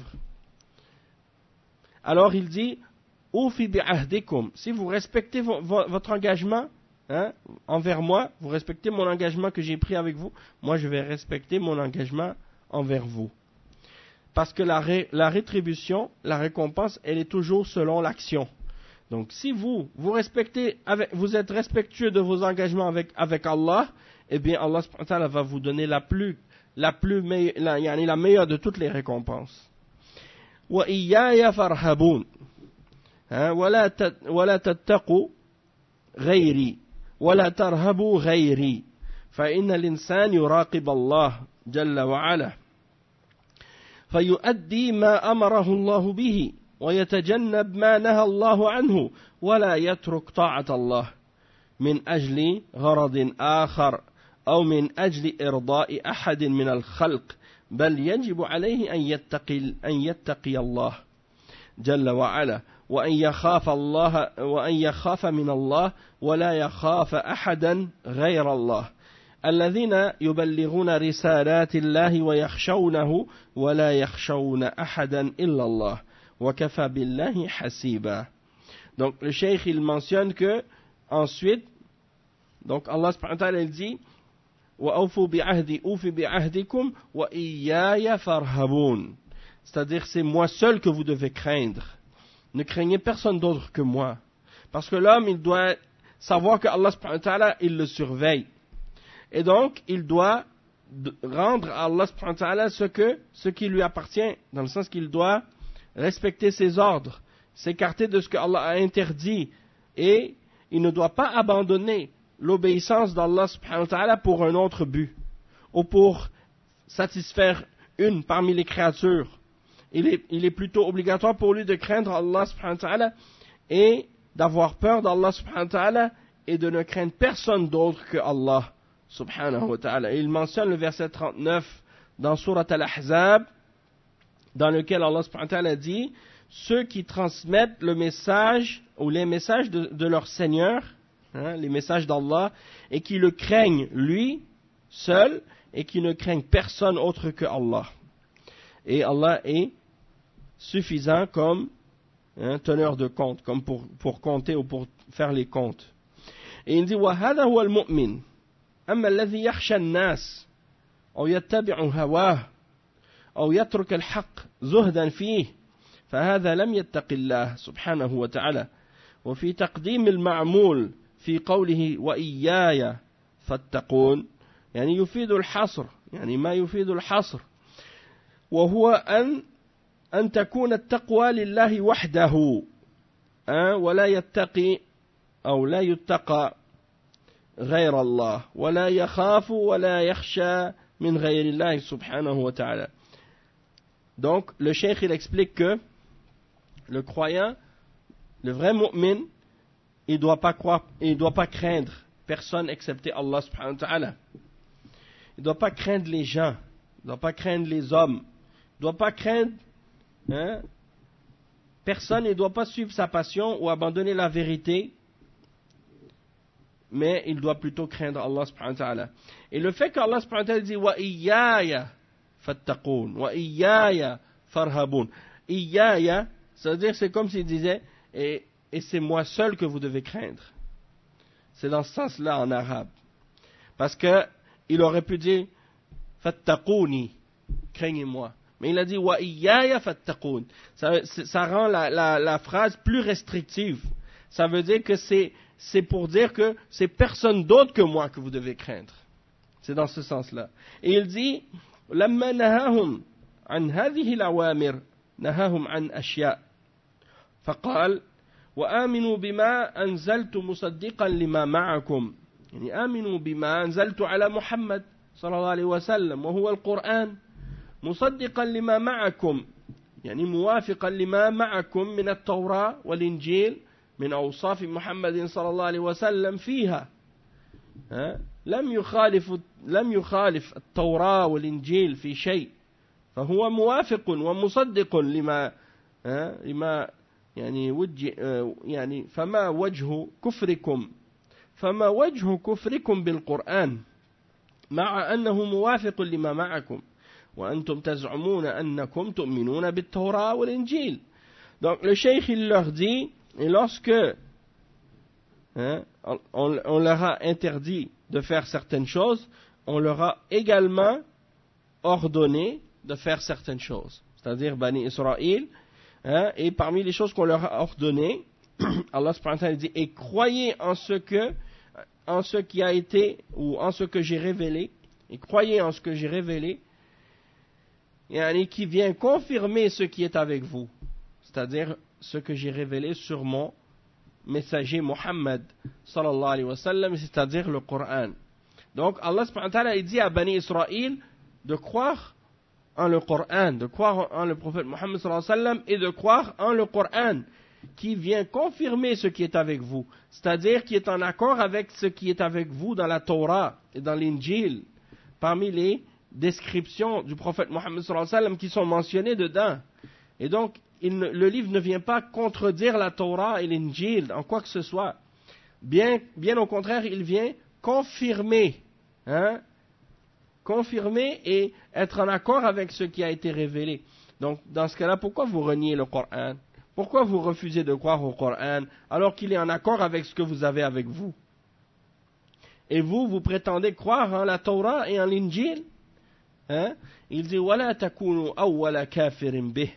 Alors il dit, Oufi bi'ahdikum, si vous respectez vo- vo- votre engagement hein, envers moi, vous respectez mon engagement que j'ai pris avec vous, moi je vais respecter mon engagement envers vous. Parce que la, ré- la rétribution, la récompense, elle est toujours selon l'action. Donc si vous, vous respectez, avec, vous êtes respectueux de vos engagements avec, avec Allah, eh bien Allah subhanahu wa ta'ala va vous donner la plus La, plus meille, la, yani la meilleure de toutes les récompenses. وَإِيَّايَ فَارْهَبُونَ وَلَا تَتَّقُوا غَيْرِي وَلَا تَرْهَبُوا غَيْرِي فَإِنَّ الْإِنسَانَ يُرَاقِبَ اللَّهَ جَلَّ وَعَلَى فَيُؤَدِّي مَا أَمَرَهُ اللَّهُ بِهِ وَيَتَجَنَّبْ مَا نَهَى اللَّهُ عَنْهُ وَلَا يَتْرُكْ طَاعَةَ اللَّهِ مِنْ أَجْلِ غَرَضٍ آخَرٍ أو من أجل إرضاء أحد من الخلق بل يجب عليه أن يتقي, أن يتقي الله جل وعلا وأن يخاف الله وأن يخاف من الله ولا يخاف أحدا غير الله الذين يبلغون رسالات الله ويخشونه ولا يخشون أحدا إلا الله وكفى بالله حسيبا. Donc le cheikh il mentionne que ensuite donc Allah subhanahu wa ta'ala il dit وَأَوْفُوا بِعَهْدِي أُوفِ بِعَهْدِكُمْ وَإِيَّايَ فَارْهَبُونَ. C'est-à-dire, c'est moi seul que vous devez craindre. Ne craignez personne d'autre que moi. Parce que l'homme, il doit savoir que Allah subhanahu wa ta'ala, il le surveille. Et donc, il doit rendre à Allah subhanahu wa ta'ala ce, que, ce qui lui appartient, dans le sens qu'il doit respecter ses ordres, s'écarter de ce que Allah a interdit, et il ne doit pas abandonner l'obéissance d'Allah subhanahu wa ta'ala pour un autre but, ou pour satisfaire une parmi les créatures. Il est, il est plutôt obligatoire pour lui de craindre Allah subhanahu wa ta'ala et d'avoir peur d'Allah subhanahu wa ta'ala et de ne craindre personne d'autre que Allah subhanahu wa ta'ala. Il mentionne le verset trente-neuf dans Surat Al-Ahzab, dans lequel Allah subhanahu wa ta'ala dit « Ceux qui transmettent le message ou les messages de, de leur Seigneur, hein, les messages d'Allah, et qui le craignent lui seul et qui ne craignent personne autre que Allah. » Et Allah est suffisant comme hein, teneur de compte, comme pour, pour compter ou pour faire les comptes. Et il dit وَهَذَا هُوَ الْمُؤْمِنُ أَمَّا الَّذِي يَخْشَى النَّاسِ أو يتبع هواه أو يترك الحق زهدا فيه فهذا لم يتق الله سبحانه وتعالى. وفي تقديم المعمول في قوله وإياي فاتقون يعني يفيد الحصر، يعني ما يفيد الحصر، وهو أن أن تكون التقوى لله وحده ولا يتقي أو لا يتقى غير الله ولا يخاف ولا يخشى من غير الله subhanahu wa ta'ala. Donc le cheikh il explique que le croyant, le vrai mu'min, il doit pas croire, il doit pas craindre personne excepté Allah subhanahu wa ta'ala. Il doit pas craindre les gens, il doit pas craindre les hommes, il doit pas craindre hein, personne, il doit pas suivre sa passion ou abandonner la vérité, mais il doit plutôt craindre Allah subhanahu wa ta'ala. Et le fait qu'Allah subhanahu wa ta'ala dit wa iyaya fattaqoun wa iyaya farhaboun, iyaya, ça veut dire c'est comme s'il disait et, et c'est moi seul que vous devez craindre. C'est dans ce sens-là en arabe, parce que il aurait pu dire fattaqouni, craignez-moi, mais il a dit wa iyaya fattaqoun. Ça, ça rend la, la, la phrase plus restrictive. Ça veut dire que c'est c'est pour dire que c'est personne d'autre que moi que vous devez craindre. C'est dans ce sens-là. Et il dit لما نهاهم عن هذه الأوامر نهاهم عن أشياء فقال وآمنوا بما أنزلت مصدقا لما معكم يعني آمنوا بما أنزلت على محمد صلى الله عليه وسلم وهو القرآن مصدقا لما معكم يعني موافقا لما معكم من التوراة والإنجيل من أوصاف محمد صلى الله عليه وسلم فيها لم يخالف لم يخالف التوراة والإنجيل في شيء فهو موافق ومصدق لما لما يعني وجه يعني فما وجه كفركم فما وجه كفركم بالقرآن مع أنه موافق لما معكم وأنتم تزعمون أنكم تؤمنون بالتوراة والإنجيل. Donc le cheikh il leur dit, et lorsque hein, on, on leur a interdit de faire certaines choses, on leur a également ordonné de faire certaines choses. C'est-à-dire Bani Israël, hein, et parmi les choses qu'on leur a ordonnées, Allah subhanahu wa ta'ala dit, et croyez en ce que, en ce qui a été, ou en ce que j'ai révélé, et croyez en ce que j'ai révélé, et qui vient confirmer ce qui est avec vous. C'est-à-dire ce que j'ai révélé sur mon messager Muhammad sallallahu alayhi wa sallam, c'est-à-dire le Coran. Donc Allah subhanahu wa ta'ala il dit à Bani Israël de croire en le Coran, de croire en le prophète Muhammad sallallahu alayhi wa sallam et de croire en le Coran qui vient confirmer ce qui est avec vous, c'est-à-dire qui est en accord avec ce qui est avec vous dans la Torah et dans l'Injil, parmi les descriptions du prophète Muhammad sallallahu alayhi wa sallam qui sont mentionnées dedans. Et donc il ne, le livre ne vient pas contredire la Torah et l'Injil en quoi que ce soit. Bien, bien au contraire, il vient confirmer, hein, confirmer et être en accord avec ce qui a été révélé. Donc, dans ce cas-là, pourquoi vous reniez le Coran? Pourquoi vous refusez de croire au Coran alors qu'il est en accord avec ce que vous avez avec vous? Et vous, vous prétendez croire en la Torah et en l'Injil? Hein? Il dit وَلَا تَكُونُوا أَوَّلَ كَافِرٍ بِهِ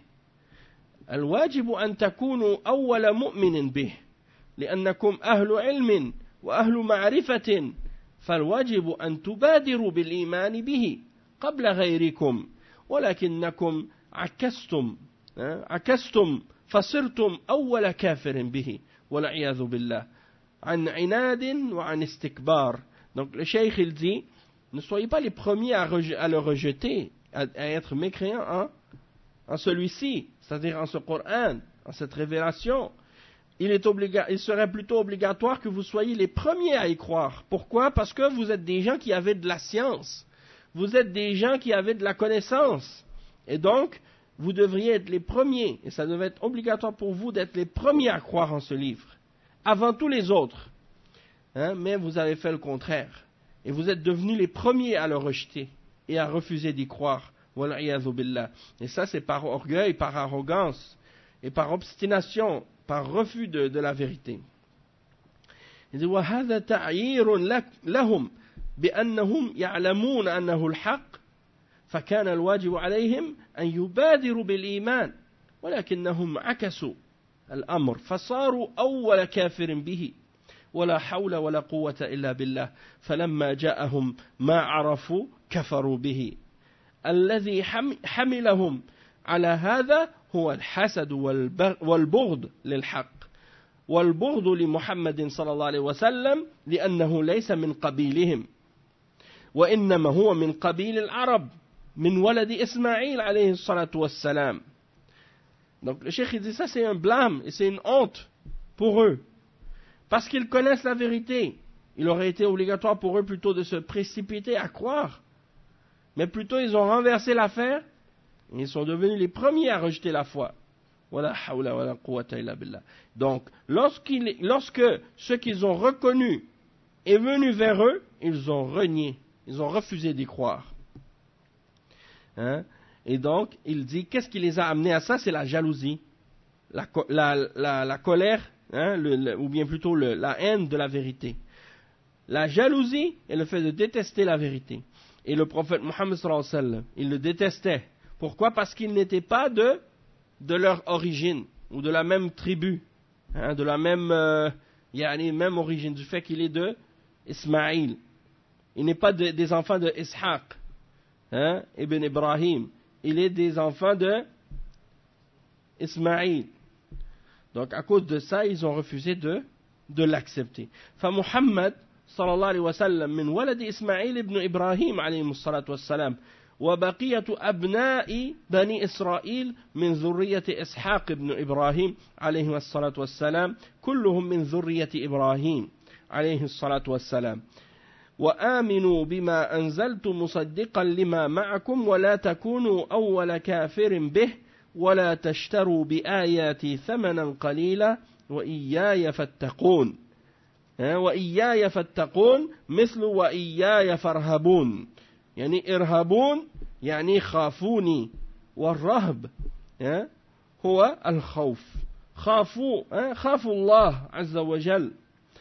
الواجب أن تكونوا أول مؤمن به لأنكم أهل علم وأهل معرفة فالواجب أن تبادروا بالإيمان به قبل غيركم ولكنكم عكستم عكستم فصرتم أول كافر به والعياذ بالله عن عناد وعن استكبار. Donc le cheikh il dit ne soyez pas les premiers à, reje- à le rejeter, à, à être mécréants en, en celui-ci, c'est-à-dire en ce Coran, en cette révélation. Il, est obliga- il serait plutôt obligatoire que vous soyez les premiers à y croire. Pourquoi? Parce que vous êtes des gens qui avaient de la science. Vous êtes des gens qui avaient de la connaissance. Et donc, vous devriez être les premiers, et ça devait être obligatoire pour vous d'être les premiers à croire en ce livre, avant tous les autres. Hein? Mais vous avez fait le contraire. Et vous êtes devenus les premiers à le rejeter et à refuser d'y croire. Et ça, c'est par orgueil, par arrogance, et par obstination, par refus de, de la vérité. Il dit وَهَذَا تَعْيِيرٌ لَهُمْ بِأَنَّهُمْ يَعْلَمُونَ أَنَّهُ الْحَقِّ فكان الواجب عليهم أن يبادروا بالإيمان ولكنهم عكسوا الأمر فصاروا أول كافر به ولا حول ولا قوة إلا بالله فلما جاءهم ما عرفوا كفروا به الذي حملهم على هذا هو الحسد والبغض للحق والبغض لمحمد صلى الله عليه وسلم لأنه ليس من قبيلهم وإنما هو من قبيل العرب من ولد إسماعيل عليه الصلاة والسلام. Donc le cheikh dit ça c'est un blâme et c'est une honte pour eux parce qu'ils connaissent la vérité. Il aurait été obligatoire pour eux plutôt de se précipiter à croire, mais plutôt ils ont renversé l'affaire et ils sont devenus les premiers à rejeter la foi. Wala hawla wala quwwata illa billah. Donc lorsqu'il, lorsque ce qu'ils ont reconnu est venu vers eux, ils ont renié, ils ont refusé d'y croire. Hein? Et donc, il dit, qu'est-ce qui les a amenés à ça? C'est la jalousie, la, la, la, la colère, hein, le, le, ou bien plutôt le, la haine de la vérité. La jalousie et le fait de détester la vérité. Et le prophète Mohammed sallallahu alayhi wa sallam, il le détestait. Pourquoi? Parce qu'il n'était pas de, de leur origine, ou de la même tribu, hein, de la même, euh, yani, même origine, du fait qu'il est de Ismaïl. Il n'est pas de, des enfants de Ishaq, hein, Ibn Ibrahim. Il est des enfants de Ismaïl. Donc à cause de ça, ils ont refusé de, de l'accepter. فمحمد صلى الله عليه وسلم من ولد إسماعيل ابن إبراهيم عليه الصلاة والسلام وبقية أبناء بني إسرائيل من ذرية إسحاق ابن إبراهيم عليه الصلاة والسلام كلهم من ذرية إبراهيم عليه الصلاة والسلام وآمنوا بما أنزلت مصدقا لما معكم ولا تكونوا أول كافر به ولا تشتروا بآياتي ثمنا قليلا وإياي فاتقون وإياي فاتقون مثل وإياي فارهبون يعني إرهبون يعني خافوني والرهب هو الخوف خافوا خافوا الله عز وجل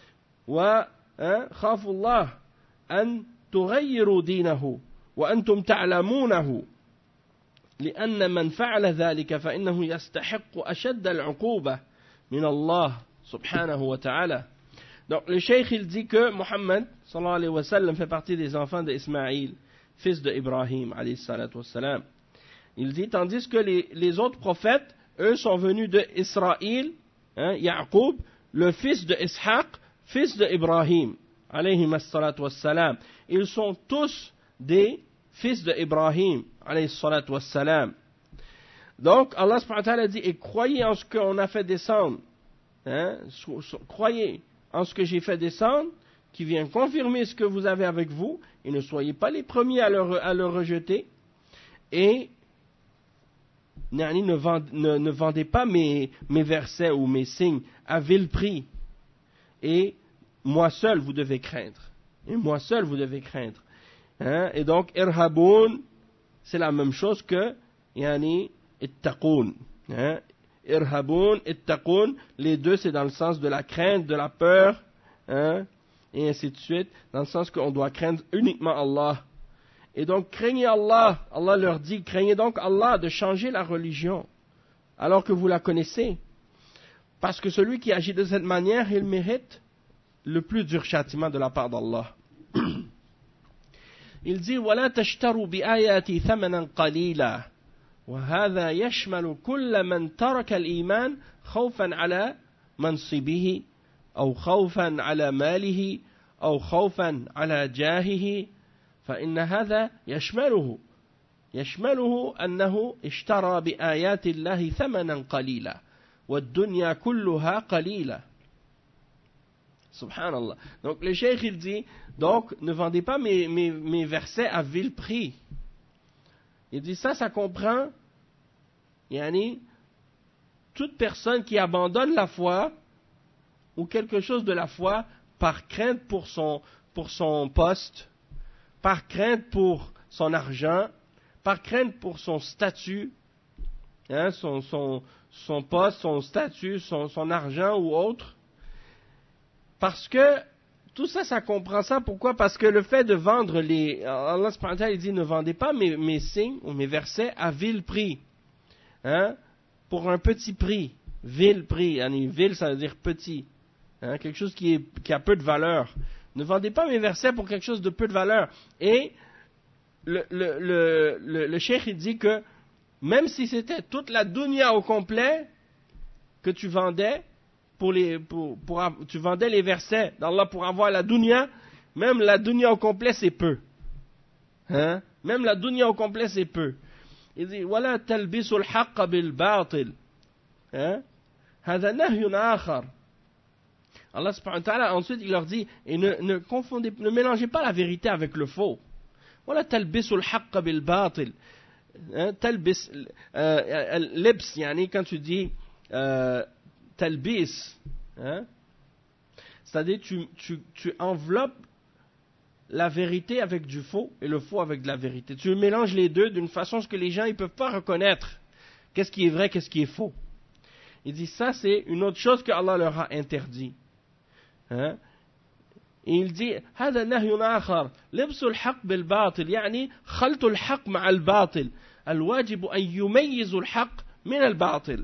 وخافوا الله أن تغيروا دينه وأنتم تعلمونه لأن من فعل ذلك فإنه يستحق أشد العقوبة من الله سبحانه وتعالى. Donc le cheikh il dit que Mohammed sallallahu alayhi wa sallam fait partie des enfants d'Ismaïl, fils d'Ibrahim alayhi salatu wa salam. Il dit tandis que les, les autres prophètes, eux sont venus d'Israël, hein, Yaqub, le fils de Ishaq, fils d'Ibrahim alayhi salatu wa salam. Ils sont tous des fils d'Ibrahim alayhi salatu wa salam. Donc Allah subhanahu wa ta'ala dit et croyez en ce qu'on a fait descendre, hein, croyez en ce que j'ai fait descendre, qui vient confirmer ce que vous avez avec vous, et ne soyez pas les premiers à le, à le rejeter, et ne, vend, ne, ne vendez pas mes, mes versets ou mes signes à vil prix, et moi seul vous devez craindre, et moi seul vous devez craindre. Hein? Et donc, irhaboun, c'est la même chose que yani ittaqoun. Hein? Irhaboun, ittaqoun, les deux c'est dans le sens de la crainte, de la peur, hein, et ainsi de suite, dans le sens qu'on doit craindre uniquement Allah. Et donc craignez Allah, Allah leur dit, craignez donc Allah de changer la religion, alors que vous la connaissez. Parce que celui qui agit de cette manière, il mérite le plus dur châtiment de la part d'Allah. Il dit, وَلَا تَشْتَرُوا بِآيَاتِ ثَمَنًا قَلِيلًا وهذا يشمل كل من ترك الإيمان خوفا على منصبه أو خوفا على ماله أو خوفا على جاهه فإن هذا يشمله يشمله أنه اشترى بآيات الله ثمنا قليلا والدنيا كلها قليلة. Subhanallah. Donc le cheikh il dit, donc ne vendez pas mes, mes, mes versets à vil prix. Il dit ça, ça comprend yani, toute personne qui abandonne la foi ou quelque chose de la foi par crainte pour son, pour son poste, par crainte pour son argent, par crainte pour son statut, hein, son, son, son poste, son statut, son, son argent ou autre. Parce que tout ça, ça comprend ça. Pourquoi? Parce que le fait de vendre les... Allah subhanahu wa ta'ala, il dit, ne vendez pas mes, mes signes ou mes versets à vil prix. Hein? Pour un petit prix. Vil prix. Vil, ça veut dire petit. Hein? Quelque chose qui, est, qui a peu de valeur. Ne vendez pas mes versets pour quelque chose de peu de valeur. Et le, le, le, le, le cheikh, il dit que même si c'était toute la dunya au complet que tu vendais, pour les, pour, pour, tu vendais les versets d'Allah pour avoir la dunya, même la dunya au complet, c'est peu. Hein? Même la dunya au complet, c'est peu. Il dit, وَلَا تَلْبِسُوا الْحَقَّ بِالْبَاطِلِ. Hein? هَذَا نَهْيٌ آخَرَ. Allah subhanahu wa ta'ala, ensuite, il leur dit, et ne, ne confondez, ne mélangez pas la vérité avec le faux. وَلَا تَلْبِسُوا الْحَقَّ بِالْبَاطِلِ. Hein? تلبس, euh, libs, yani, quand tu dis, euh, talbis, hein? C'est-à-dire tu, tu, tu enveloppes la vérité avec du faux et le faux avec de la vérité. Tu mélanges les deux d'une façon que les gens ne peuvent pas reconnaître qu'est-ce qui est vrai, qu'est-ce qui est faux. Il dit ça c'est une autre chose que Allah leur a interdit. Hein? Et il dit هذا نهي آخر لبس الحق بالباطل يعني خلط الحق مع الباطل الواجب أن يميز الحق من الباطل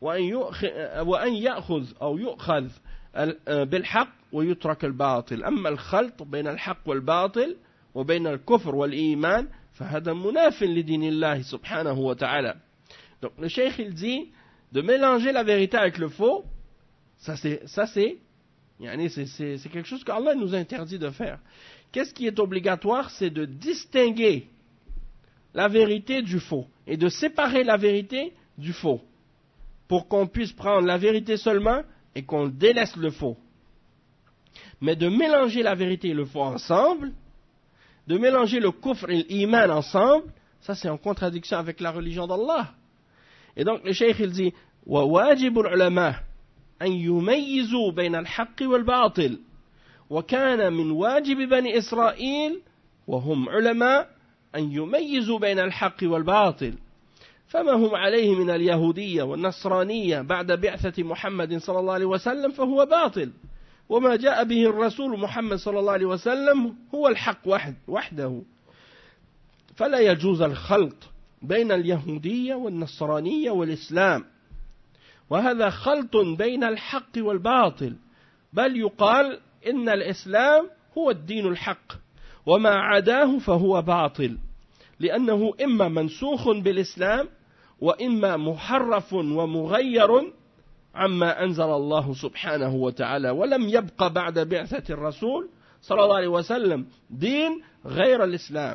وأن يأخذ أو يؤخذ بالحق ويترك الباطل أما الخلط بين الحق والباطل وبين الكفر والإيمان فهذا مناف لدين الله سبحانه وتعالى. Donc le cheikh il dit de mélanger la vérité avec le faux, ça c'est, ça c'est, c'est, c'est, c'est quelque chose qu'Allah nous interdit de faire. Qu'est-ce qui est obligatoire? C'est de distinguer la vérité du faux et de séparer la vérité du faux, pour qu'on puisse prendre la vérité seulement et qu'on délaisse le faux. Mais de mélanger la vérité et le faux ensemble, de mélanger le kufr et l'iman ensemble, ça c'est en contradiction avec la religion d'Allah. Et donc le cheikh il dit وواجب العلماء أن يميزوا بين الحق والباطل وكان من واجب بني إسرائيل وهم علماء أن يميزوا بين الحق والباطل فما هم عليه من اليهودية والنصرانية بعد بعثة محمد صلى الله عليه وسلم فهو باطل وما جاء به الرسول محمد صلى الله عليه وسلم هو الحق واحد وحده فلا يجوز الخلط بين اليهودية والنصرانية والإسلام وهذا خلط بين الحق والباطل بل يقال إن الإسلام هو الدين الحق وما عداه فهو باطل لأنه إما منسوخ بالإسلام وإما محرف ومغير عما أنزل الله سبحانه وتعالى ولم يبق بعد بعثة الرسول صلى الله عليه وسلم دين غير الإسلام.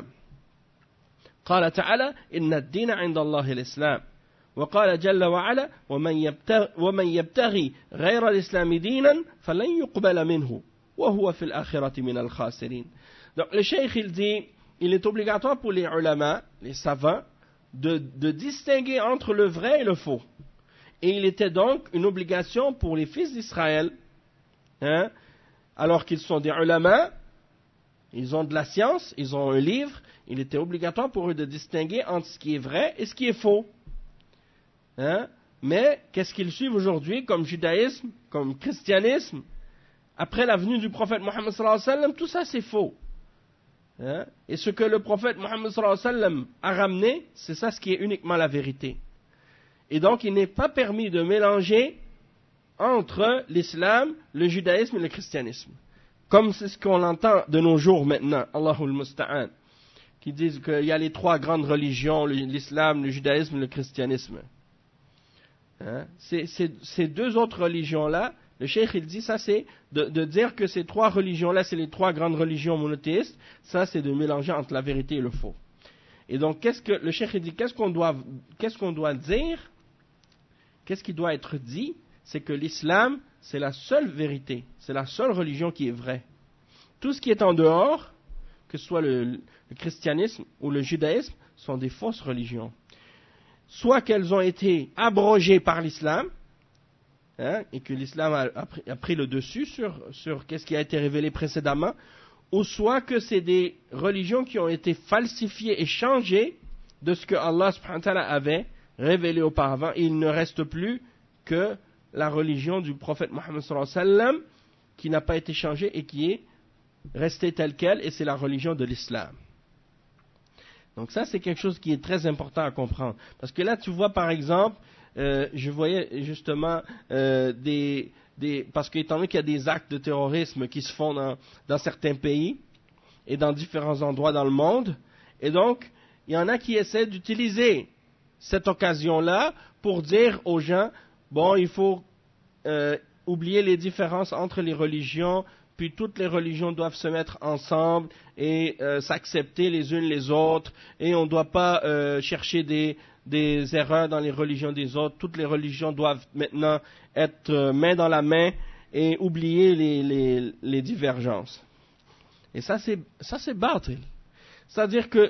قال تعالى إن الدين عند الله الإسلام وقال جل وعلا ومن يبتغي, ومن يبتغي غير الإسلام دينا فلن يقبل منه وهو في الآخرة من الخاسرين. Donc le cheikh il dit il est obligatoire pour les ulama, les savants, de, de distinguer entre le vrai et le faux. Et il était donc une obligation pour les fils d'Israël, hein, alors qu'ils sont des ulama, ils ont de la science, ils ont un livre, il était obligatoire pour eux de distinguer entre ce qui est vrai et ce qui est faux. Hein? Mais qu'est-ce qu'ils suivent aujourd'hui comme judaïsme, comme christianisme? Après la venue du prophète Mohammed sallallahu alayhi wa sallam, tout ça c'est faux. Hein? Et ce que le prophète Mohammed sallallahu alayhi wa sallam a ramené, c'est ça ce qui est uniquement la vérité. Et donc il n'est pas permis de mélanger entre l'islam, le judaïsme et le christianisme. Comme c'est ce qu'on entend de nos jours maintenant, Allahul Musta'an, qui disent qu'il y a les trois grandes religions, l'islam, le judaïsme et le christianisme. Hein? C'est, c'est, ces deux autres religions-là, le cheikh il dit ça c'est de, de dire que ces trois religions-là c'est les trois grandes religions monothéistes, ça c'est de mélanger entre la vérité et le faux. Et donc qu'est-ce que le cheikh il dit, qu'est-ce qu'on doit, qu'est-ce qu'on doit dire, qu'est-ce qui doit être dit, c'est que l'islam c'est la seule vérité, c'est la seule religion qui est vraie. Tout ce qui est en dehors, que ce soit le, le christianisme ou le judaïsme, sont des fausses religions. Soit qu'elles ont été abrogées par l'islam, hein, et que l'islam a, a, pris, a pris le dessus sur, sur qu'est-ce qui a été révélé précédemment, ou soit que c'est des religions qui ont été falsifiées et changées de ce que Allah subhanahu wa ta'ala avait révélé auparavant, et il ne reste plus que la religion du prophète Mohammed sallallahu alayhi wa sallam qui n'a pas été changée et qui est rester telle qu'elle, et c'est la religion de l'islam. Donc ça, c'est quelque chose qui est très important à comprendre. Parce que là, tu vois, par exemple, euh, je voyais justement euh, des, des... Parce qu'étant donné qu'il y a des actes de terrorisme qui se font dans, dans certains pays et dans différents endroits dans le monde, et donc, il y en a qui essaient d'utiliser cette occasion-là pour dire aux gens, bon, il faut euh, oublier les différences entre les religions, puis toutes les religions doivent se mettre ensemble et euh, s'accepter les unes les autres, et on ne doit pas euh, chercher des, des erreurs dans les religions des autres. Toutes les religions doivent maintenant être euh, main dans la main et oublier les, les, les divergences. Et ça, c'est, ça, c'est batil. C'est-à-dire que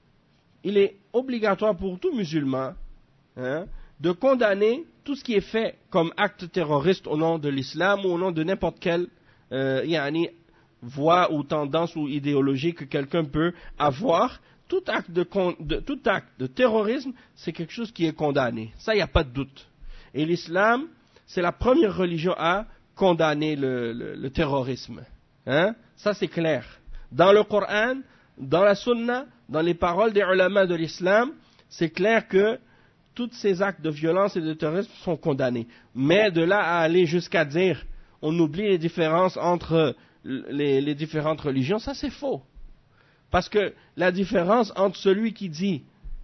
il est obligatoire pour tout musulman hein, de condamner tout ce qui est fait comme acte terroriste au nom de l'islam ou au nom de n'importe quelle euh, yani, voie ou tendance ou idéologie que quelqu'un peut avoir. Tout acte de, de, tout acte de terrorisme, c'est quelque chose qui est condamné. Ça, il n'y a pas de doute. Et l'islam, c'est la première religion à condamner le, le, le terrorisme. Hein? Ça, c'est clair. Dans le Coran, dans la Sunna, dans les paroles des ulama de l'islam, c'est clair que tous ces actes de violence et de terrorisme sont condamnés. Mais de là à aller jusqu'à dire on oublie les différences entre les, les différentes religions, ça c'est faux. Parce que la différence entre celui qui dit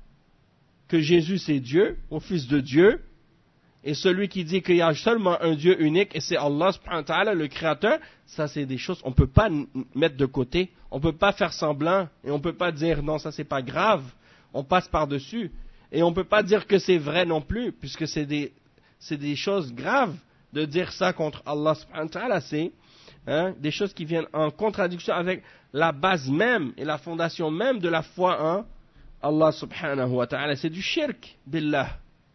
que Jésus c'est Dieu, au Fils de Dieu, et celui qui dit qu'il y a seulement un Dieu unique et c'est Allah subhanahu wa ta'ala, le Créateur, ça c'est des choses qu'on ne peut pas mettre de côté. On ne peut pas faire semblant et on ne peut pas dire non, ça c'est pas grave. On passe par-dessus. Et on ne peut pas dire que c'est vrai non plus, puisque c'est des, c'est des choses graves de dire ça contre Allah subhanahu wa ta'ala. C'est hein, des choses qui viennent en contradiction avec la base même et la fondation même de la foi en Allah subhanahu wa ta'ala. C'est du shirk billah.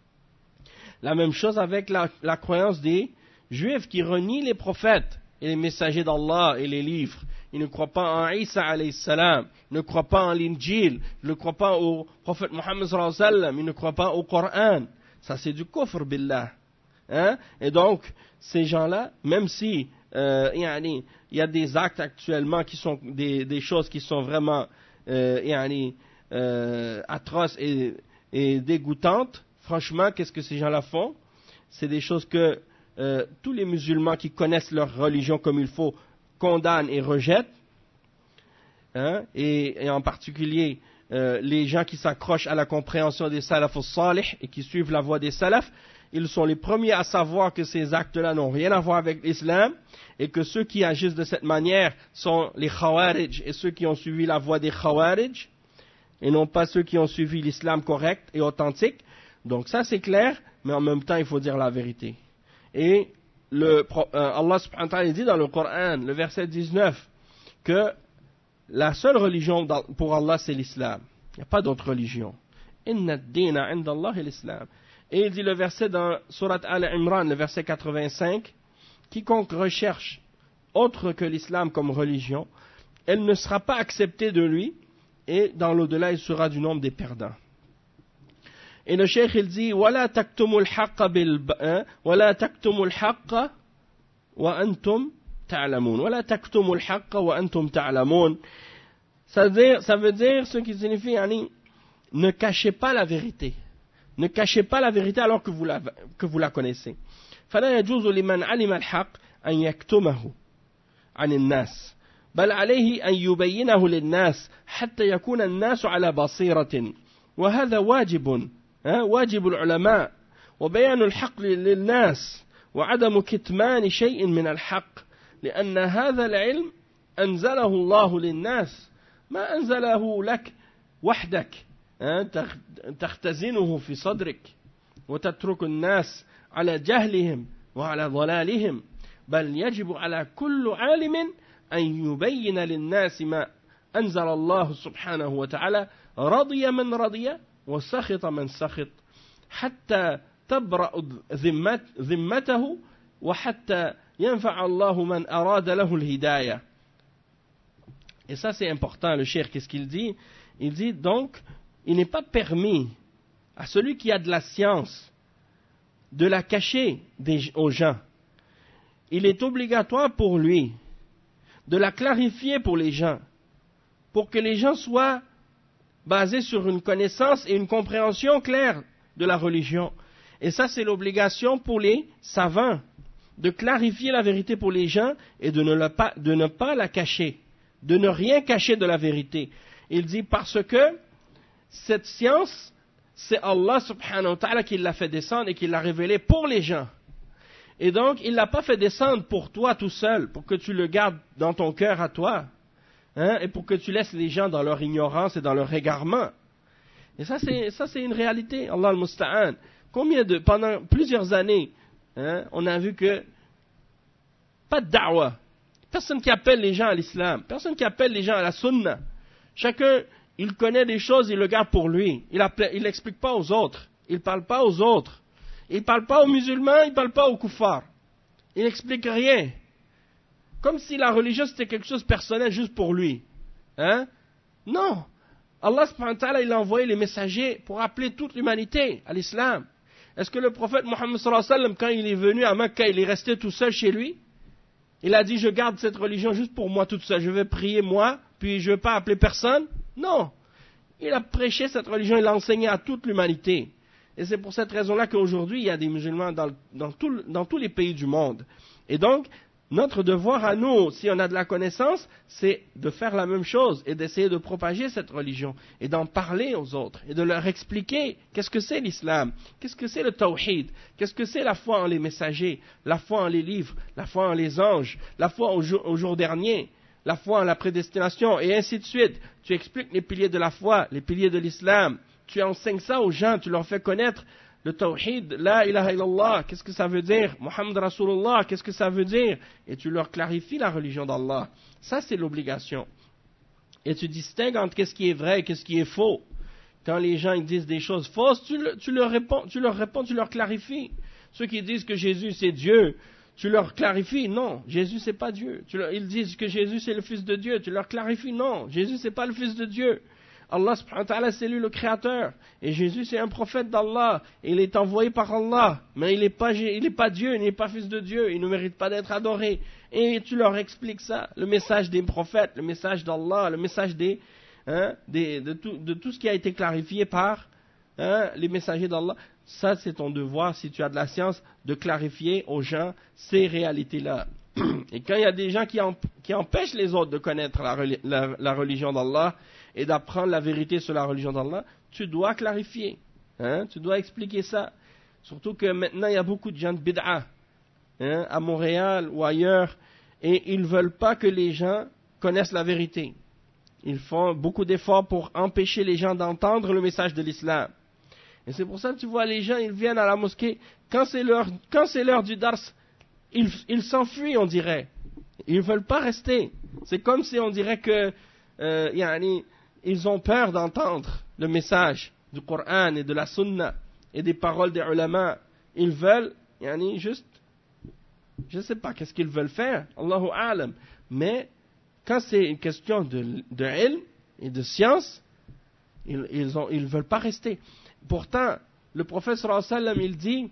La même chose avec la, la croyance des Juifs qui renient les prophètes et les messagers d'Allah et les livres. Ils ne croient pas en Isa alayhi salam, ils ne croient pas en l'Injil, ils ne croient pas au prophète Mohammed sallallahu alayhi wa sallam, ils ne croient pas au Coran. Ça c'est du kufr billah. Hein? Et donc, ces gens-là, même si euh, il y a des actes actuellement qui sont des, des choses qui sont vraiment euh, euh, atroces et, et dégoûtantes, franchement, qu'est-ce que ces gens-là font? C'est des choses que euh, tous les musulmans qui connaissent leur religion comme il faut condamnent et rejettent. Hein? Et, et en particulier, euh, les gens qui s'accrochent à la compréhension des salaf as-salih et qui suivent la voie des salafs, ils sont les premiers à savoir que ces actes-là n'ont rien à voir avec l'islam et que ceux qui agissent de cette manière sont les khawarij et ceux qui ont suivi la voie des khawarij et non pas ceux qui ont suivi l'islam correct et authentique. Donc ça c'est clair, mais en même temps il faut dire la vérité. Et le, euh, Allah subhanahu wa ta'ala dit dans le Coran, le verset dix-neuf, que la seule religion pour Allah c'est l'islam. Il n'y a pas d'autre religion. Inna ad-dina 'inda Allah l'islam. Et il dit le verset dans Surat Al-Imran, le verset quatre-vingt-cinq, quiconque recherche autre que l'islam comme religion, elle ne sera pas acceptée de lui, et dans l'au-delà il sera du nombre des perdants. Et le cheikh il dit ولا تكتموا الحق بال ولا تكتموا الحق وأنتم تعلمون ولا تكتموا الحق وأنتم تعلمون. Ça veut dire, ça veut dire ce qui signifie yani, ne cachez pas la vérité. Ne cachez pas la vérité alors que vous la, que vous la connaissez. فلا يجوز لمن علم الحق أن يكتمه عن الناس بل عليه أن يبينه للناس حتى يكون الناس على بصيرة وهذا واجب واجب العلماء وبيان الحق للناس وعدم كتمان شيء من الحق لأن هذا العلم أنزله الله للناس ما أنزله لك وحدك تختزنه في صدرك وتترك الناس على جهلهم وعلى ضلالهم بل يجب على كل عالم أن يبين للناس ما أنزل الله سبحانه وتعالى رضي من رضي وسخط من سخط حتى تبرأ ذمته وحتى ينفع الله من أراد له الهداية. Et ça c'est important, le cheikh, qu'est-ce qu'il dit? Il dit donc, il n'est pas permis à celui qui a de la science de la cacher des, aux gens. Il est obligatoire pour lui de la clarifier pour les gens, pour que les gens soient basés sur une connaissance et une compréhension claire de la religion. Et ça, c'est l'obligation pour les savants, de clarifier la vérité pour les gens et de ne, la pas, de ne pas la cacher, de ne rien cacher de la vérité. Il dit parce que cette science, c'est Allah subhanahu wa ta'ala qui l'a fait descendre et qui l'a révélée pour les gens. Et donc, il ne l'a pas fait descendre pour toi tout seul, pour que tu le gardes dans ton cœur à toi, hein, et pour que tu laisses les gens dans leur ignorance et dans leur égarement. Et ça, c'est, ça, c'est une réalité, Allah al-Musta'an. Combien de, pendant plusieurs années, hein, on a vu que pas de da'wah, personne qui appelle les gens à l'islam, personne qui appelle les gens à la sunna. Chacun, il connaît des choses, il le garde pour lui. Il n'explique pas aux autres, il ne parle pas aux autres. Il ne parle pas aux musulmans, il ne parle pas aux kuffars. Il n'explique rien. Comme si la religion c'était quelque chose de personnel juste pour lui. Hein? Non. Allah subhanahu wa ta'ala, il a envoyé les messagers pour appeler toute l'humanité à l'islam. Est-ce que le prophète Mohammed sallallahu alayhi wa sallam, quand il est venu à Mecca, il est resté tout seul chez lui? Il a dit, je garde cette religion juste pour moi toute seule. Je vais prier moi, puis je ne vais pas appeler personne? Non. Il a prêché cette religion, il l'a enseignée à toute l'humanité. Et c'est pour cette raison-là qu'aujourd'hui, il y a des musulmans dans, dans, tout, dans tous les pays du monde. Et donc, notre devoir à nous, si on a de la connaissance, c'est de faire la même chose et d'essayer de propager cette religion et d'en parler aux autres et de leur expliquer qu'est-ce que c'est l'islam, qu'est-ce que c'est le tawhid, qu'est-ce que c'est la foi en les messagers, la foi en les livres, la foi en les anges, la foi au jour, au jour dernier, la foi en la prédestination et ainsi de suite. Tu expliques les piliers de la foi, les piliers de l'islam, tu enseignes ça aux gens, tu leur fais connaître le tawhid, la ilaha illallah, qu'est-ce que ça veut dire? Muhammad Rasulullah, qu'est-ce que ça veut dire? Et tu leur clarifies la religion d'Allah. Ça, c'est l'obligation. Et tu distingues entre qu'est-ce qui est vrai et qu'est-ce qui est faux. Quand les gens ils disent des choses fausses, tu, le, tu, leur réponds, tu leur réponds, tu leur clarifies. Ceux qui disent que Jésus c'est Dieu, tu leur clarifies, non, Jésus c'est pas Dieu. Tu leur, ils disent que Jésus c'est le Fils de Dieu, tu leur clarifies, non, Jésus c'est pas le Fils de Dieu. Allah subhanahu wa ta'ala c'est lui le créateur et Jésus c'est un prophète d'Allah et il est envoyé par Allah mais il n'est pas, pas Dieu, il n'est pas fils de Dieu, il ne mérite pas d'être adoré et tu leur expliques ça, le message des prophètes, le message d'Allah, le message des, hein, des, de, tout, de tout ce qui a été clarifié par hein, les messagers d'Allah. Ça c'est ton devoir si tu as de la science de clarifier aux gens ces réalités-là. Et quand il y a des gens qui, en, qui empêchent les autres de connaître la, la, la religion d'Allah et d'apprendre la vérité sur la religion d'Allah, tu dois clarifier, hein, tu dois expliquer ça. Surtout que maintenant il y a beaucoup de gens de bid'a, hein, à Montréal ou ailleurs, et ils ne veulent pas que les gens connaissent la vérité. Ils font beaucoup d'efforts pour empêcher les gens d'entendre le message de l'islam. Et c'est pour ça que tu vois les gens, ils viennent à la mosquée, quand c'est l'heure, quand c'est l'heure du dars, ils, ils s'enfuient, on dirait. Ils ne veulent pas rester. C'est comme si on dirait que euh, yani, ils ont peur d'entendre le message du Coran et de la Sunna et des paroles des ulama. Ils veulent yani, juste, je ne sais pas qu'est-ce qu'ils veulent faire, Allahu a'lam. Mais quand c'est une question de, de ilm et de science, ils ne ils ils veulent pas rester. Pourtant, le prophète sallallahu alayhi wa sallam, il dit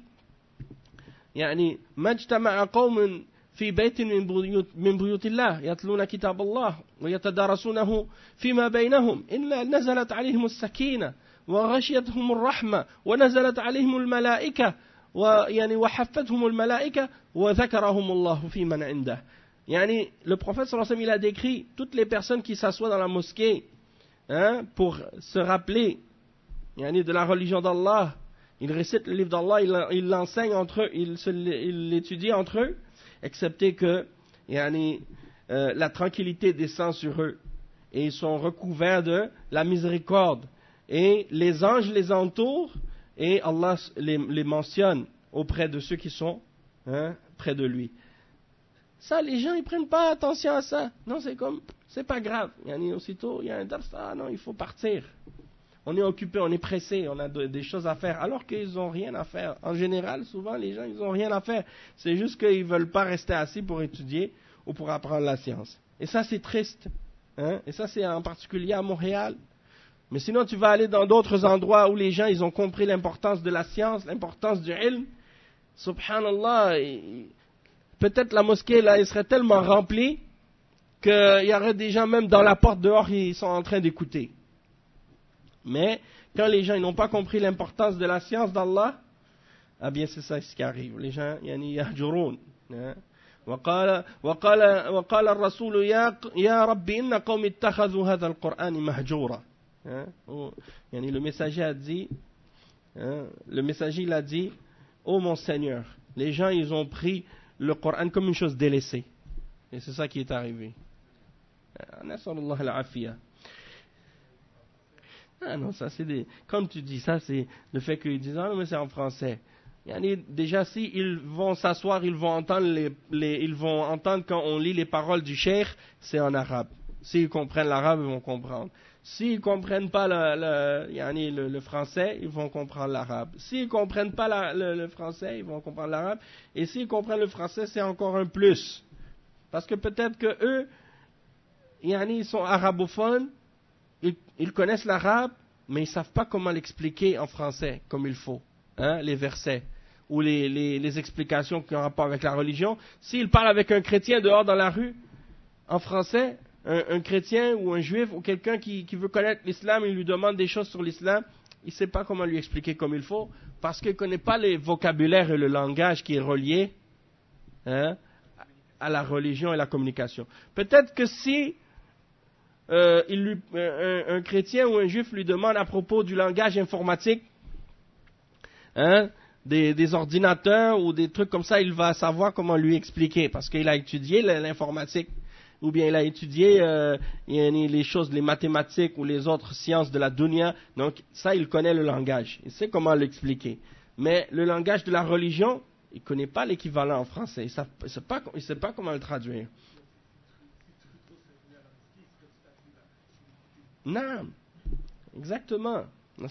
يعني ما اجتمع قوم في بيت من بيوت, من بيوت الله يتلون كتاب الله ويتدارسونه فيما بينهم إلا نزلت عليهم السكينة وغشيتهم الرحمة ونزلت عليهم الملائكة ويعني وحفتهم الملائكة وذكرهم الله في من عنده. يعني le prophète sallallahu alayhi wa sallam, il a décrit toutes les personnes qui s'assoient dans la mosquée hein, pour se rappeler yani, de la religion d'Allah. Ils récitent le livre d'Allah, ils l'enseignent entre eux, ils l'étudient entre eux, excepté que yani, euh, la tranquillité descend sur eux. Et ils sont recouverts de la miséricorde. Et les anges les entourent et Allah les, les mentionne auprès de ceux qui sont hein, près de lui. Ça, les gens, ils ne prennent pas attention à ça. Non, c'est comme, c'est pas grave. Yani, aussitôt, il y a un dars, ah non, il faut partir. On est occupé, on est pressé, on a de, des choses à faire, alors qu'ils n'ont rien à faire. En général, souvent, les gens, ils n'ont rien à faire. C'est juste qu'ils ne veulent pas rester assis pour étudier ou pour apprendre la science. Et ça, c'est triste. Hein? Et ça, c'est en particulier à Montréal. Mais sinon, tu vas aller dans d'autres endroits où les gens, ils ont compris l'importance de la science, l'importance du ilm. Subhanallah, et peut-être la mosquée, là, elle serait tellement remplie qu'il y aurait des gens même dans la porte dehors, ils sont en train d'écouter. Mais quand les gens ils n'ont pas compris l'importance de la science d'Allah, ah bien c'est ça ce qui arrive. Les gens, yani yahjurun. وقال وقال وقال الرسول يا يا ربي إن قوم اتخذوا هذا القرآن مهجورا. يعني le messager a dit, le messager il a dit, ô mon Seigneur, les gens ils ont pris le Coran comme une chose délaissée. Et c'est ça qui est arrivé. Nasallallahu al-afiya. Ah non, ça c'est des, comme tu dis, ça c'est le fait qu'ils disent ah non mais c'est en français. Yani, déjà si ils vont s'asseoir, ils vont entendre les, les, ils vont entendre quand on lit les paroles du cheikh, c'est en arabe. S'ils comprennent l'arabe, ils vont comprendre. S'ils comprennent pas le, le, yani, le, le français, ils vont comprendre l'arabe. S'ils comprennent pas la, le, le français, ils vont comprendre l'arabe. Et s'ils comprennent le français, c'est encore un plus, parce que peut-être que eux, yani, ils sont arabophones. Ils, ils connaissent l'arabe, mais ils ne savent pas comment l'expliquer en français comme il faut, hein, les versets ou les, les, les explications qui ont rapport avec la religion. S'ils parlent avec un chrétien dehors dans la rue, en français, un, un chrétien ou un juif ou quelqu'un qui, qui veut connaître l'islam, il lui demande des choses sur l'islam, il ne sait pas comment lui expliquer comme il faut, parce qu'il ne connaît pas le vocabulaire et le langage qui est relié, hein, à la religion et la communication. Peut-être que si Euh, il lui, un, un chrétien ou un juif lui demande à propos du langage informatique, hein, des, des ordinateurs ou des trucs comme ça, il va savoir comment lui expliquer, parce qu'il a étudié l'informatique, ou bien il a étudié euh, les choses, les mathématiques ou les autres sciences de la dunya, donc ça il connaît le langage, il sait comment l'expliquer. Mais le langage de la religion, il ne connaît pas l'équivalent en français, il ne sait pas, il sait pas comment le traduire. Non, exactement.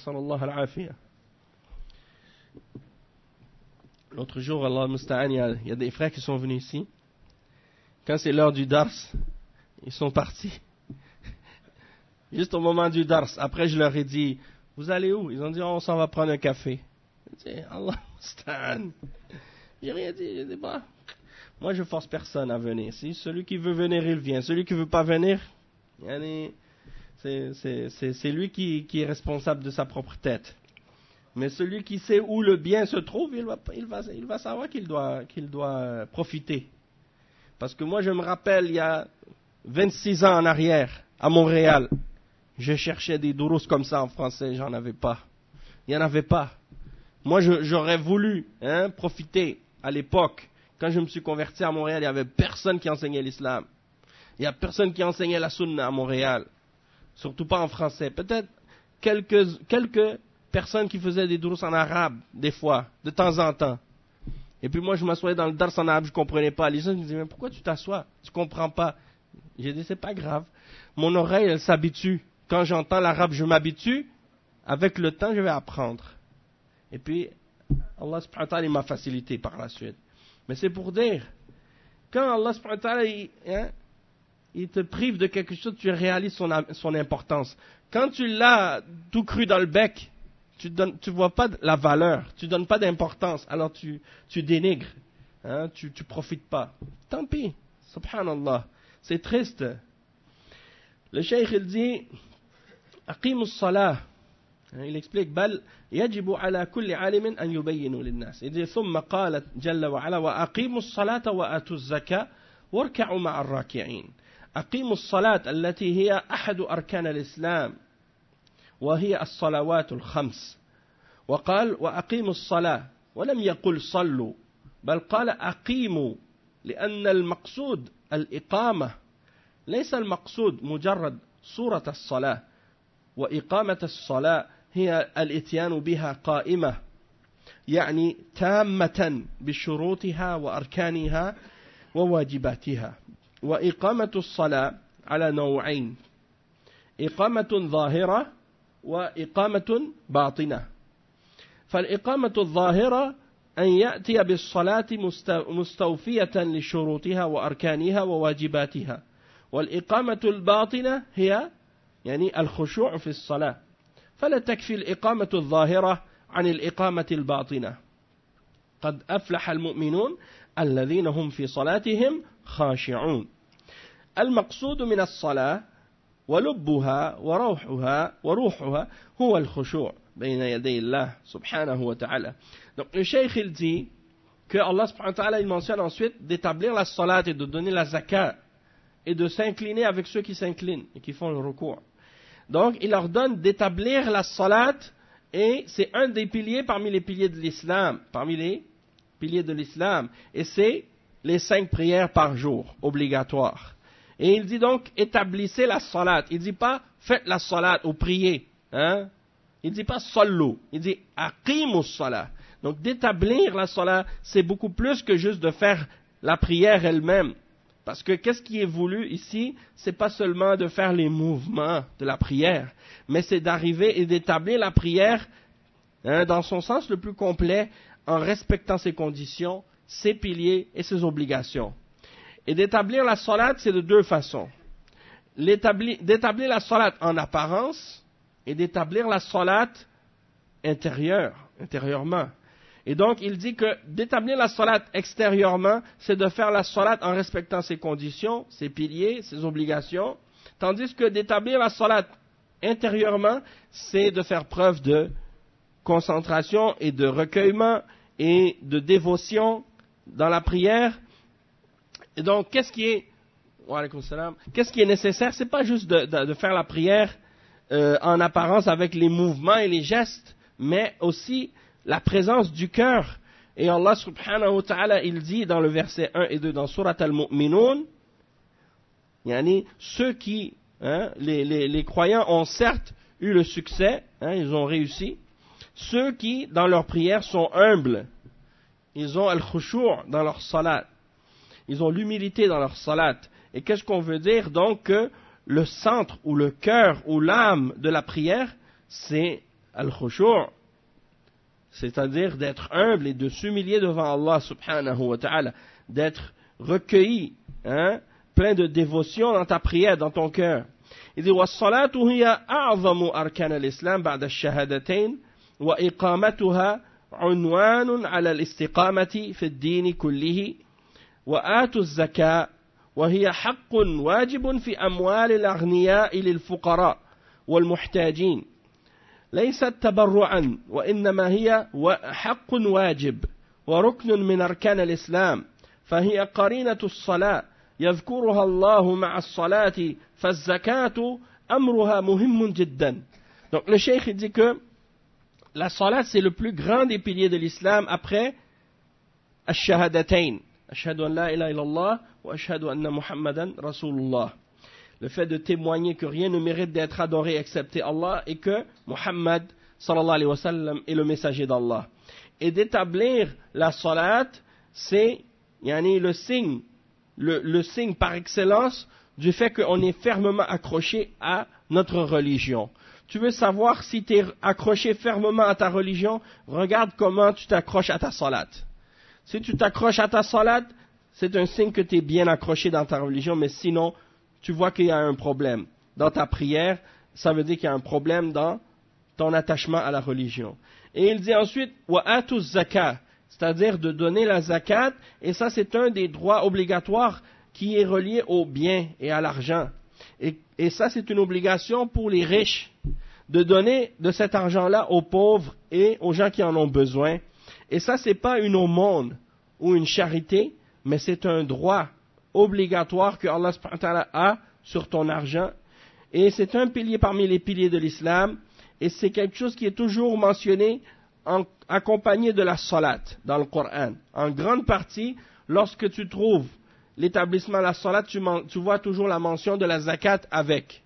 L'autre jour, Allah musta'an, il y, a, il y a des frères qui sont venus ici. Quand c'est l'heure du dars, ils sont partis. Juste au moment du dars. Après, je leur ai dit, vous allez où? Ils ont dit, oh, on s'en va prendre un café. J'ai dit, Allah musta'an. J'ai rien dit. J'ai dit, bah, moi, je force personne à venir. Si celui qui veut venir, il vient. Celui qui ne veut pas venir, yani, C'est, c'est, c'est, c'est lui qui, qui est responsable de sa propre tête. Mais celui qui sait où le bien se trouve, il va, il va, il va savoir qu'il doit, qu'il doit profiter. Parce que moi, je me rappelle, il y a vingt-six ans en arrière, à Montréal, je cherchais des dourous comme ça en français, j'en avais pas. Il n'y en avait pas. Moi, je, j'aurais voulu hein, profiter à l'époque. Quand je me suis converti à Montréal, il n'y avait personne qui enseignait l'islam. Il n'y a personne qui enseignait la sunna à Montréal. Surtout pas en français. Peut-être quelques, quelques personnes qui faisaient des durus en arabe, des fois, de temps en temps. Et puis moi, je m'assoyais dans le dars en arabe, je ne comprenais pas. Les gens me disaient, mais pourquoi tu t'assois? Tu ne comprends pas. J'ai dit, c'est pas grave. Mon oreille, elle s'habitue. Quand j'entends l'arabe, je m'habitue. Avec le temps, je vais apprendre. Et puis, Allah subhanahu wa ta'ala, il m'a facilité par la suite. Mais c'est pour dire, quand Allah subhanahu wa ta'ala, il, hein, il te prive de quelque chose, tu réalises son, son importance. Quand tu l'as tout cru dans le bec, tu ne vois pas la valeur, tu ne donnes pas d'importance, alors tu, tu dénigres, hein, tu ne profites pas. Tant pis, subhanallah, c'est triste. Le cheikh il dit, aqimus salah, il explique, bal yajibu ala kulli alimin an yubayyinu linnas. Il dit, thumma qala jalla wa ala wa aqimus salata wa atuz zaka warka'u ma'ar raki'in. أقيموا الصلاة التي هي أحد أركان الإسلام وهي الصلوات الخمس وقال وأقيموا الصلاة ولم يقل صلوا بل قال أقيموا لأن المقصود الإقامة ليس المقصود مجرد صورة الصلاة وإقامة الصلاة هي الإتيان بها قائمة يعني تامة بشروطها وأركانها وواجباتها. وإقامة الصلاة على نوعين إقامة ظاهرة وإقامة باطنة. فالإقامة الظاهرة أن يأتي بالصلاة مستوفية لشروطها وأركانها وواجباتها. والإقامة الباطنة هي يعني الخشوع في الصلاة. فلا تكفي الإقامة الظاهرة عن الإقامة الباطنة. قد أفلح المؤمنون الذين هم في صلاتهم خاشعون. المقصود من الصلاة ولبها وروحها وروحها هو الخشوع بين يدي الله سبحانه وتعالى. Donc le cheikh il dit que Allah subhanahu wa ta'ala il mentionne ensuite d'établir la salat et de donner la zakat et de s'incliner avec ceux qui s'inclinent et qui font le recours. Donc il leur donne d'établir la salat et c'est un des piliers parmi les piliers de l'islam, parmi les piliers de l'islam et c'est les cinq prières par jour obligatoires. Et il dit donc établissez la salat. Il dit pas faites la salat ou priez, hein? Il dit pas sallu, il dit aqimus salat. Donc d'établir la salat, c'est beaucoup plus que juste de faire la prière elle-même. Parce que qu'est-ce qui est voulu ici, c'est pas seulement de faire les mouvements de la prière, mais c'est d'arriver et d'établir la prière hein, dans son sens le plus complet, en respectant ses conditions, ses piliers et ses obligations. Et d'établir la salat, c'est de deux façons. L'établir, d'établir la salat en apparence et d'établir la salat intérieure, intérieurement. Et donc, il dit que d'établir la salat extérieurement, c'est de faire la salat en respectant ses conditions, ses piliers, ses obligations, tandis que d'établir la salat intérieurement, c'est de faire preuve de concentration et de recueillement et de dévotion dans la prière. Et donc, qu'est-ce qui est, wa alaykoum salam, qu'est-ce qui est nécessaire? C'est pas juste de, de, de faire la prière euh, en apparence avec les mouvements et les gestes, mais aussi la présence du cœur. Et Allah subhanahu wa ta'ala, il dit dans le verset un et deux dans Surat al-Mu'minun, yani, ceux qui, hein, les, les, les croyants ont certes eu le succès, hein, ils ont réussi, ceux qui, dans leur prière, sont humbles, ils ont al-khushu' dans leur salat, ils ont l'humilité dans leur salat. Et qu'est-ce qu'on veut dire? Donc que le centre ou le cœur ou l'âme de la prière, c'est al-khushu', c'est-à-dire d'être humble et de s'humilier devant Allah subhanahu wa ta'ala, d'être recueilli, hein, plein de dévotion dans ta prière, dans ton cœur. Il dit وَالصَّلَاةُ هِيَ أَعْظَمُ أَرْكَانَ الْإِسْلَامِ بَعْدَ الشَّهَادَتَيْنِ وَإِقَامَتُهَا عُنْوَانٌ عَلَى الْإِسْتِقَامَةِ فِي الدِّينِ كُلِّهِ وَآتُوا الزَّكَاةَ وهي حق واجب في أموال الأغنياء للفقراء والمحتاجين ليست تبرعا وإنما هي حق واجب وركن من أركان الإسلام فهي قرينة الصلاة يذكرها الله مع الصلاة فالزكاة أمرها مهم جدا. Donc le cheikh dit que la salat c'est le plus grand des piliers de l'islam après ash-shahadatayn. Ashhadu an la ilaha illallah wa ashhadu anna Muhammadan Rasulullah. Le fait de témoigner que rien ne mérite d'être adoré excepté Allah et que Muhammad sallallahu alayhi wa sallam est le messager d'Allah. Et d'établir la salat, c'est yani, le signe, le, le signe par excellence du fait qu'on est fermement accroché à notre religion. Tu veux savoir si tu es accroché fermement à ta religion, regarde comment tu t'accroches à ta salat. Si tu t'accroches à ta salat, c'est un signe que tu es bien accroché dans ta religion, mais sinon, tu vois qu'il y a un problème. Dans ta prière, ça veut dire qu'il y a un problème dans ton attachement à la religion. Et il dit ensuite, وَآتُوا الزَّكَاةَ, c'est-à-dire de donner la zakat, et ça c'est un des droits obligatoires qui est relié au bien et à l'argent. Et, et ça c'est une obligation pour les riches, de donner de cet argent-là aux pauvres et aux gens qui en ont besoin. Et ça, c'est pas une aumône ou une charité, mais c'est un droit obligatoire que Allah subhanahu wa ta'ala a sur ton argent. Et c'est un pilier parmi les piliers de l'islam. Et c'est quelque chose qui est toujours mentionné en, accompagné de la salat dans le Coran. En grande partie, lorsque tu trouves l'établissement de la salat, tu, tu vois toujours la mention de la zakat avec.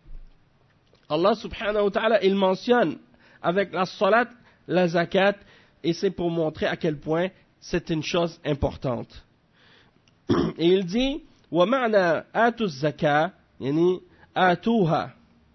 Allah subhanahu wa ta'ala, il mentionne avec la salat la zakat. Et c'est pour montrer à quel point c'est une chose importante. Et il dit, وَمَعْنَا آتُوا الزَّكَاةَ يعني آتوها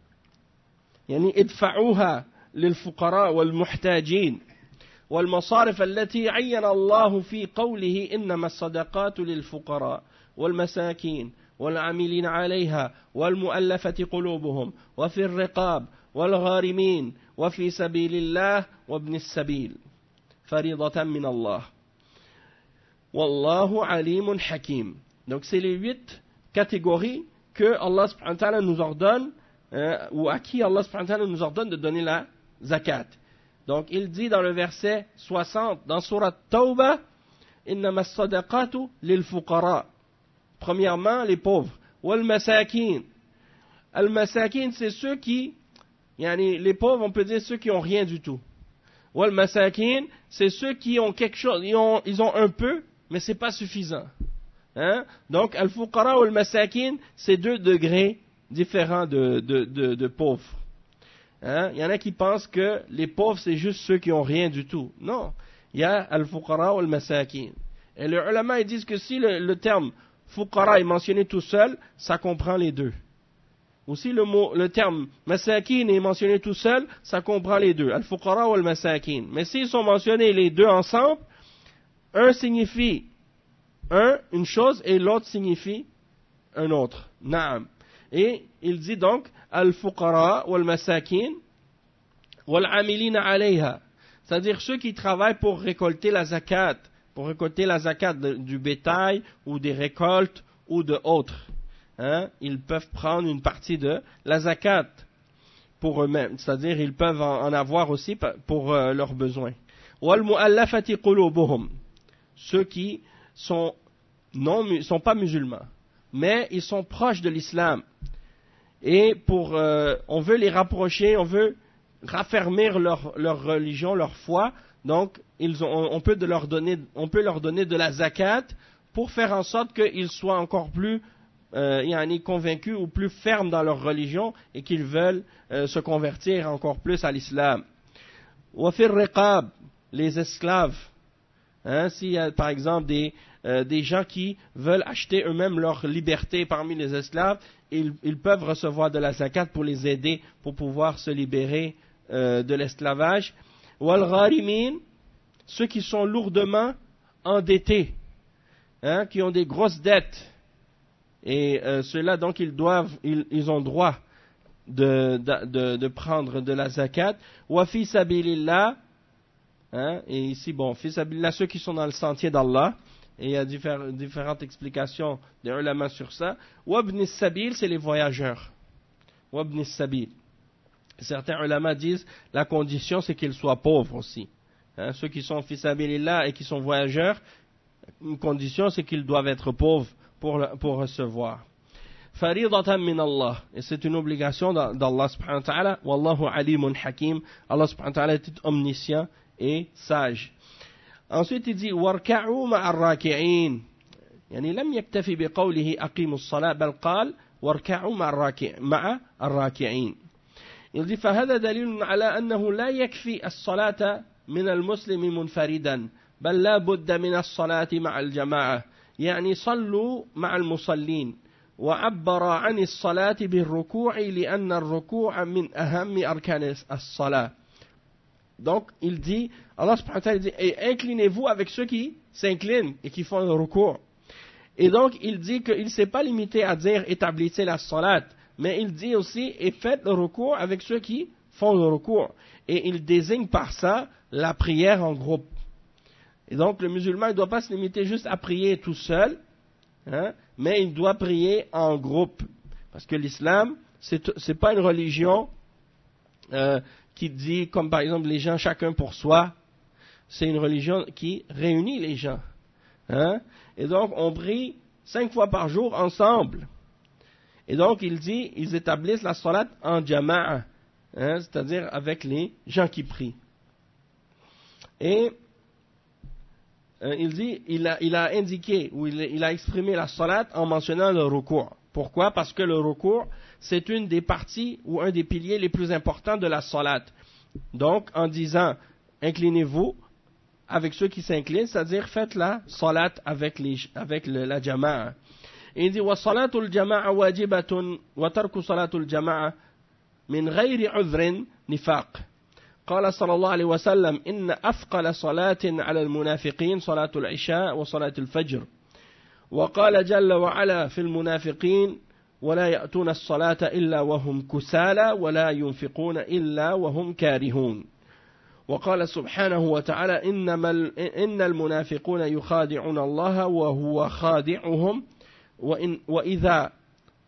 يعني ادفعوها للفقراء والمحتاجين والمصارف التي عين الله في قوله إنما الصدقات للفقراء والمساكين والعاملين عليها والمؤلفة قلوبهم وفي الرقاب والغارمين وفي سبيل الله وابن السبيل فريضة من الله والله عليم حكيم. Donc c'est les huit catégories que Allah subhanahu wa ta'ala nous ordonne, euh, ou à qui Allah subhanahu wa ta'ala nous ordonne de donner la zakat. Donc il dit dans le verset soixante, dans Surat Tawbah, Innama as-sadaqatu lil fuqara. Premièrement, les pauvres. Wal masakin. Al masakin, c'est ceux qui, yani, les pauvres, on peut dire ceux qui ont rien du tout. Wal masakin, c'est ceux qui ont quelque chose, ils ont, ils ont un peu, mais c'est pas suffisant. Hein? Donc, al fuqara ou al masakin, c'est deux degrés différents de, de, de, de pauvres. Hein? Il y en a qui pensent que les pauvres, c'est juste ceux qui ont rien du tout. Non. Il y a al fuqara ou al masakin. Et les ulama, ils disent que si le, le terme fuqara est mentionné tout seul, ça comprend les deux. Ou si le, mot, le terme masakin est mentionné tout seul, ça comprend les deux, al-fuqara ou al-masakin. Mais s'ils sont mentionnés les deux ensemble, un signifie un, une chose et l'autre signifie un autre. Naam. Et il dit donc al-fuqara ou al-masakin wal-amilina alayha. C'est-à-dire ceux qui travaillent pour récolter la zakat, pour récolter la zakat de, du bétail ou des récoltes ou de autres. Hein, ils peuvent prendre une partie de la zakat pour eux-mêmes, c'est-à-dire ils peuvent en, en avoir aussi pour euh, leurs besoins. Wal mu'allafati qulubuhum, ceux qui sont non sont pas musulmans, mais ils sont proches de l'islam et pour euh, on veut les rapprocher, on veut raffermir leur leur religion, leur foi. Donc ils ont, on peut de leur donner on peut leur donner de la zakat pour faire en sorte qu'ils soient encore plus Euh, yani convaincus ou plus fermes dans leur religion et qu'ils veulent euh, se convertir encore plus à l'islam. Wafir riqab, les esclaves. Hein, s'il y a par exemple des, euh, des gens qui veulent acheter eux-mêmes leur liberté parmi les esclaves, ils, ils peuvent recevoir de la zakat pour les aider pour pouvoir se libérer euh, de l'esclavage. Wal gharimin, ceux qui sont lourdement endettés, hein, qui ont des grosses dettes. Et euh, ceux-là, donc, ils doivent, ils, ils ont droit de, de, de prendre de la zakat. Wa fi sabilillah, hein, et ici, bon, fi sabilillah, ceux qui sont dans le sentier d'Allah. Et il y a diffé- différentes explications des ulama sur ça. Wa ibn sabil, c'est les voyageurs. Wa ibn sabil. Certains ulama disent, la condition, c'est qu'ils soient pauvres aussi. Hein, ceux qui sont fi sabilillah et qui sont voyageurs, une condition, c'est qu'ils doivent être pauvres. Pour, pour recevoir. Faridatan min Allah. Et c'est une obligation d'Allah subhanahu wa ta'ala. Wallahu alimun hakim. Allah subhanahu wa ta'ala est omniscient et sage. Ensuite il dit warka'u ma'ar raki'in. يعني لم يكتفي بقوله أقيموا الصلاة بل قال واركعوا مع الراكع مع الراكعين. Il dit فهذا دليل على أنه لا يكفي الصلاة من المسلم منفردا بل لا بد من الصلاة مع الجماعة. يعني صلوا مع المصلين وعبر عن الصلاة بالركوع لأن الركوع من أهم أركان الصلاة. Donc il dit, Allah subhanahu wa ta'ala dit, et inclinez-vous avec ceux qui s'inclinent et qui font le recours. Et donc il dit qu'il ne s'est pas limité à dire établissez la salat, mais il dit aussi et faites le recours avec ceux qui font le recours. Et il désigne par ça la prière en groupe. Et donc le musulman ne doit pas se limiter juste à prier tout seul, hein, mais il doit prier en groupe. Parce que l'islam, c'est, c'est pas une religion euh, qui dit, comme par exemple les gens chacun pour soi, c'est une religion qui réunit les gens. Hein. Et donc on prie cinq fois par jour ensemble. Et donc il dit, ils établissent la salat en jama'a, hein, c'est-à-dire avec les gens qui prient. Et euh, il dit, il a, il a indiqué, ou il, il a exprimé la salat en mentionnant le recours. Pourquoi? Parce que le recours, c'est une des parties ou un des piliers les plus importants de la salat. Donc, en disant, inclinez-vous avec ceux qui s'inclinent, c'est-à-dire faites la salat avec, les, avec le, la jama'a. Et il dit, وَصَلَاةُ الْجَمَاعَ وَاجِبَةٌ وَتَرْكُ صَلَاةُ الْجَمَاعَ مِنْ غَيْرِ عُذْرٍ نِفَاقٍ. قال صلى الله عليه وسلم إن أثقل صلاة على المنافقين صلاة العشاء وصلاة الفجر. وقال جل وعلا في المنافقين ولا يأتون الصلاة إلا وهم كسالى ولا ينفقون إلا وهم كارهون. وقال سبحانه وتعالى إنما إن المنافقون يخادعون الله وهو خادعهم وإن وإذا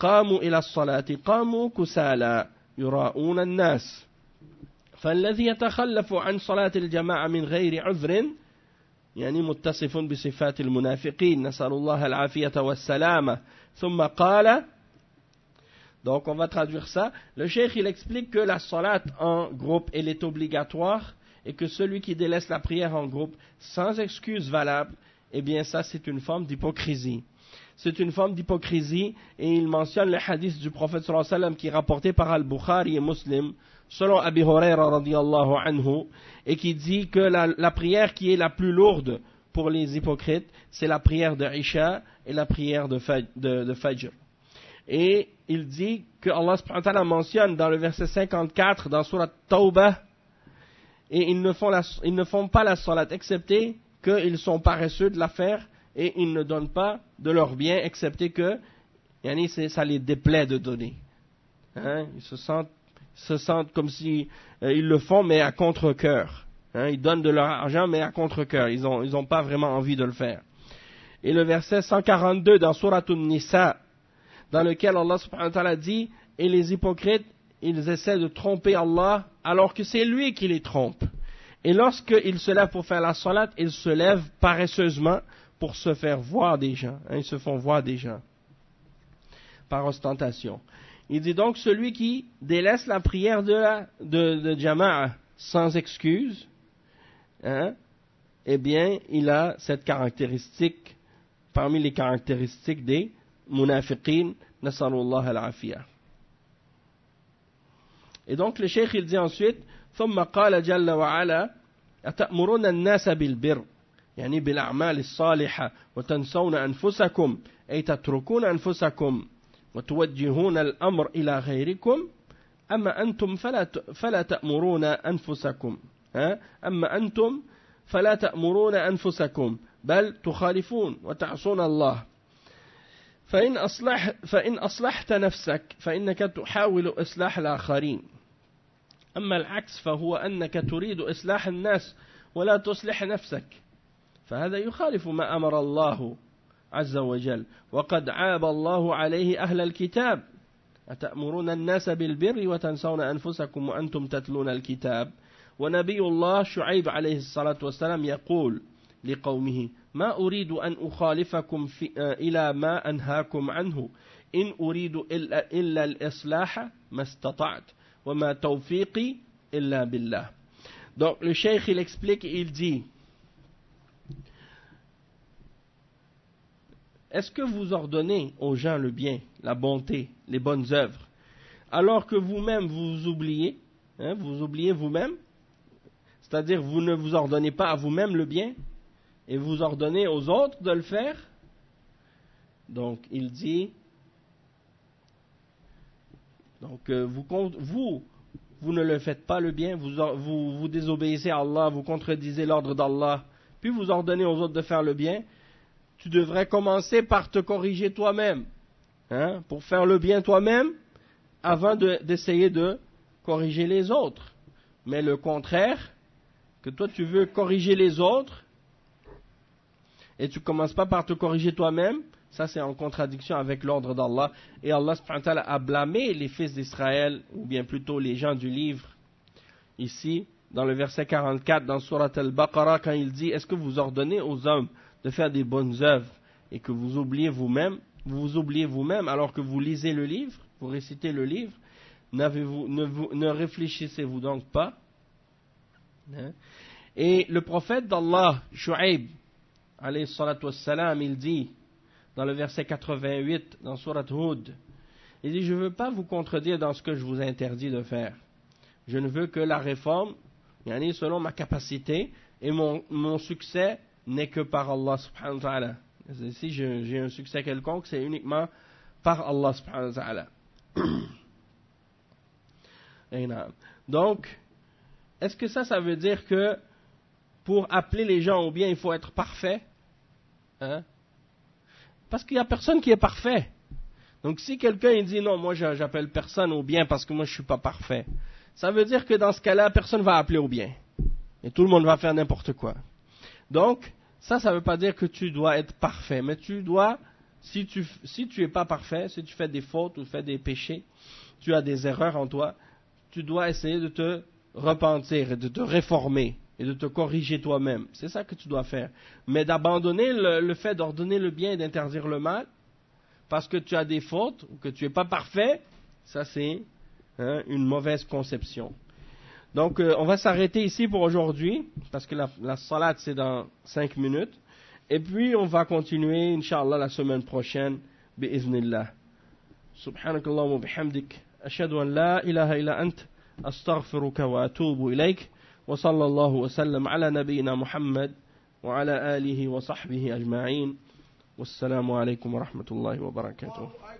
قاموا إلى الصلاة قاموا كسالى يراءون الناس فالذي يتخلف عن صلاة الجماعة من غير عذر يعني متصف بصفات المنافقين نسأل الله العافية والسلامة ثم قال. Donc on va traduire ça. Le cheikh il explique que la salat en groupe elle est obligatoire et que celui qui délaisse la prière en groupe sans excuse valable, eh bien ça c'est une forme d'hypocrisie. C'est une forme d'hypocrisie et il mentionne le hadith du prophète sallallahu alayhi wa sallam qui est rapporté par Al-Bukhari et Muslim selon Abi Huraira radiyallahu anhu et qui dit que la, la prière qui est la plus lourde pour les hypocrites c'est la prière de Isha et la prière de, de, de Fajr. Et il dit que Allah subhanahu wa ta'ala mentionne dans le verset cinquante-quatre dans Surat Tawbah et ils ne font, la, ils ne font pas la salat excepté qu'ils sont paresseux de la faire et ils ne donnent pas de leur bien excepté que yani, ça les déplaît de donner. Hein? Ils se sentent, se sentent comme si euh, ils le font mais à contre-cœur. Hein? Ils donnent de leur argent mais à contre-cœur. Ils n'ont ils ont pas vraiment envie de le faire. Et le verset cent quarante-deux dans Surat An-Nisa dans lequel Allah subhanahu wa ta'ala dit et les hypocrites ils essaient de tromper Allah alors que c'est lui qui les trompe. Et lorsqu'ils se lèvent pour faire la salat, ils se lèvent paresseusement pour se faire voir des gens. Hein, ils se font voir des gens par ostentation. Il dit donc celui qui délaisse la prière de, la, de, de Jama'a sans excuse, hein, eh bien il a cette caractéristique parmi les caractéristiques des munafiqin, nasallallahu al-afiyah. Et donc le cheikh il dit ensuite ثم قال جل وعلا أتأمرون الناس بالبر يعني بالأعمال الصالحة وتنسون أنفسكم أي تتركون أنفسكم وتوجهون الأمر إلى غيركم أما أنتم فلا فلا تأمرون أنفسكم أما أنتم فلا تأمرون أنفسكم بل تخالفون وتعصون الله فإن أصلح فإن أصلحت نفسك فإنك تحاول إصلاح الآخرين أما العكس فهو أنك تريد إصلاح الناس ولا تصلح نفسك فهذا يخالف ما أمر الله عز وجل وقد عاب الله عليه أهل الكتاب أتأمرون الناس بالبر وتنسون أنفسكم وأنتم تتلون الكتاب ونبي الله شعيب عليه الصلاة والسلام يقول لقومه ما أريد أن أخالفكم في إلى ما أنهاكم عنه إن أريد إلا, إلا الإصلاح ما استطعت وما توفيقي إلا بالله. Donc le cheikh il explique et il dit est-ce que vous ordonnez aux gens le bien, la bonté, les bonnes œuvres alors que vous-même vous vous oubliez, hein, vous oubliez vous-même, c'est-à-dire vous ne vous ordonnez pas à vous-même le bien et vous ordonnez aux autres de le faire. Donc il dit donc euh, vous, vous vous ne le faites pas le bien, vous, vous, vous désobéissez à Allah, vous contredisez l'ordre d'Allah, puis vous ordonnez aux autres de faire le bien. Tu devrais commencer par te corriger toi-même, hein, pour faire le bien toi-même avant de, d'essayer de corriger les autres. Mais le contraire, que toi tu veux corriger les autres et tu ne commences pas par te corriger toi-même, ça c'est en contradiction avec l'ordre d'Allah. Et Allah subhanahu wa ta'ala a blâmé les fils d'Israël, ou bien plutôt les gens du livre, ici, dans le verset quarante-quatre, dans Surat Al-Baqarah, quand il dit, est-ce que vous ordonnez aux hommes de faire des bonnes œuvres et que vous oubliez vous-même, vous vous oubliez vous-même alors que vous lisez le livre, vous récitez le livre, n'avez-vous, ne, vous, ne réfléchissez-vous donc pas? Hein? Et le prophète d'Allah, Shu'aib, alayhi salatu wassalam, il dit, dans le verset quatre-vingt-huit, dans Surat Hud, il dit, je ne veux pas vous contredire dans ce que je vous interdis de faire. Je ne veux que la réforme, yani selon ma capacité, et mon, mon succès n'est que par Allah subhanahu wa ta'ala. Si j'ai, j'ai un succès quelconque, c'est uniquement par Allah subhanahu wa ta'ala. Donc, est-ce que ça, ça veut dire que pour appeler les gens au bien, il faut être parfait? Hein? Parce qu'il n'y a personne qui est parfait. Donc si quelqu'un il dit non, moi j'appelle personne au bien parce que moi je ne suis pas parfait, ça veut dire que dans ce cas-là, personne ne va appeler au bien. Et tout le monde va faire n'importe quoi. Donc, ça, ça ne veut pas dire que tu dois être parfait, mais tu dois Si tu si tu es pas parfait, si tu fais des fautes ou fais des péchés, tu as des erreurs en toi, tu dois essayer de te repentir et de te réformer et de te corriger toi-même. C'est ça que tu dois faire. Mais d'abandonner le, le fait d'ordonner le bien et d'interdire le mal, parce que tu as des fautes ou que tu n'es pas parfait, ça c'est hein, une mauvaise conception. Donc euh, on va s'arrêter ici pour aujourd'hui, parce que la, la salade c'est dans cinq minutes. Et puis on va continuer, Inch'Allah, la semaine prochaine, bi'iznillah. Subhanakallah wa bihamdik. Ashhadu an la ilaha illa ant. Astaghfiruka wa atubu ilayk. Wa sallallahu wa sallam ala nabiyyina Muhammad wa ala alihi wa sahbihi ajma'in. Wassalamu alaykum wa rahmatullahi wa barakatuh.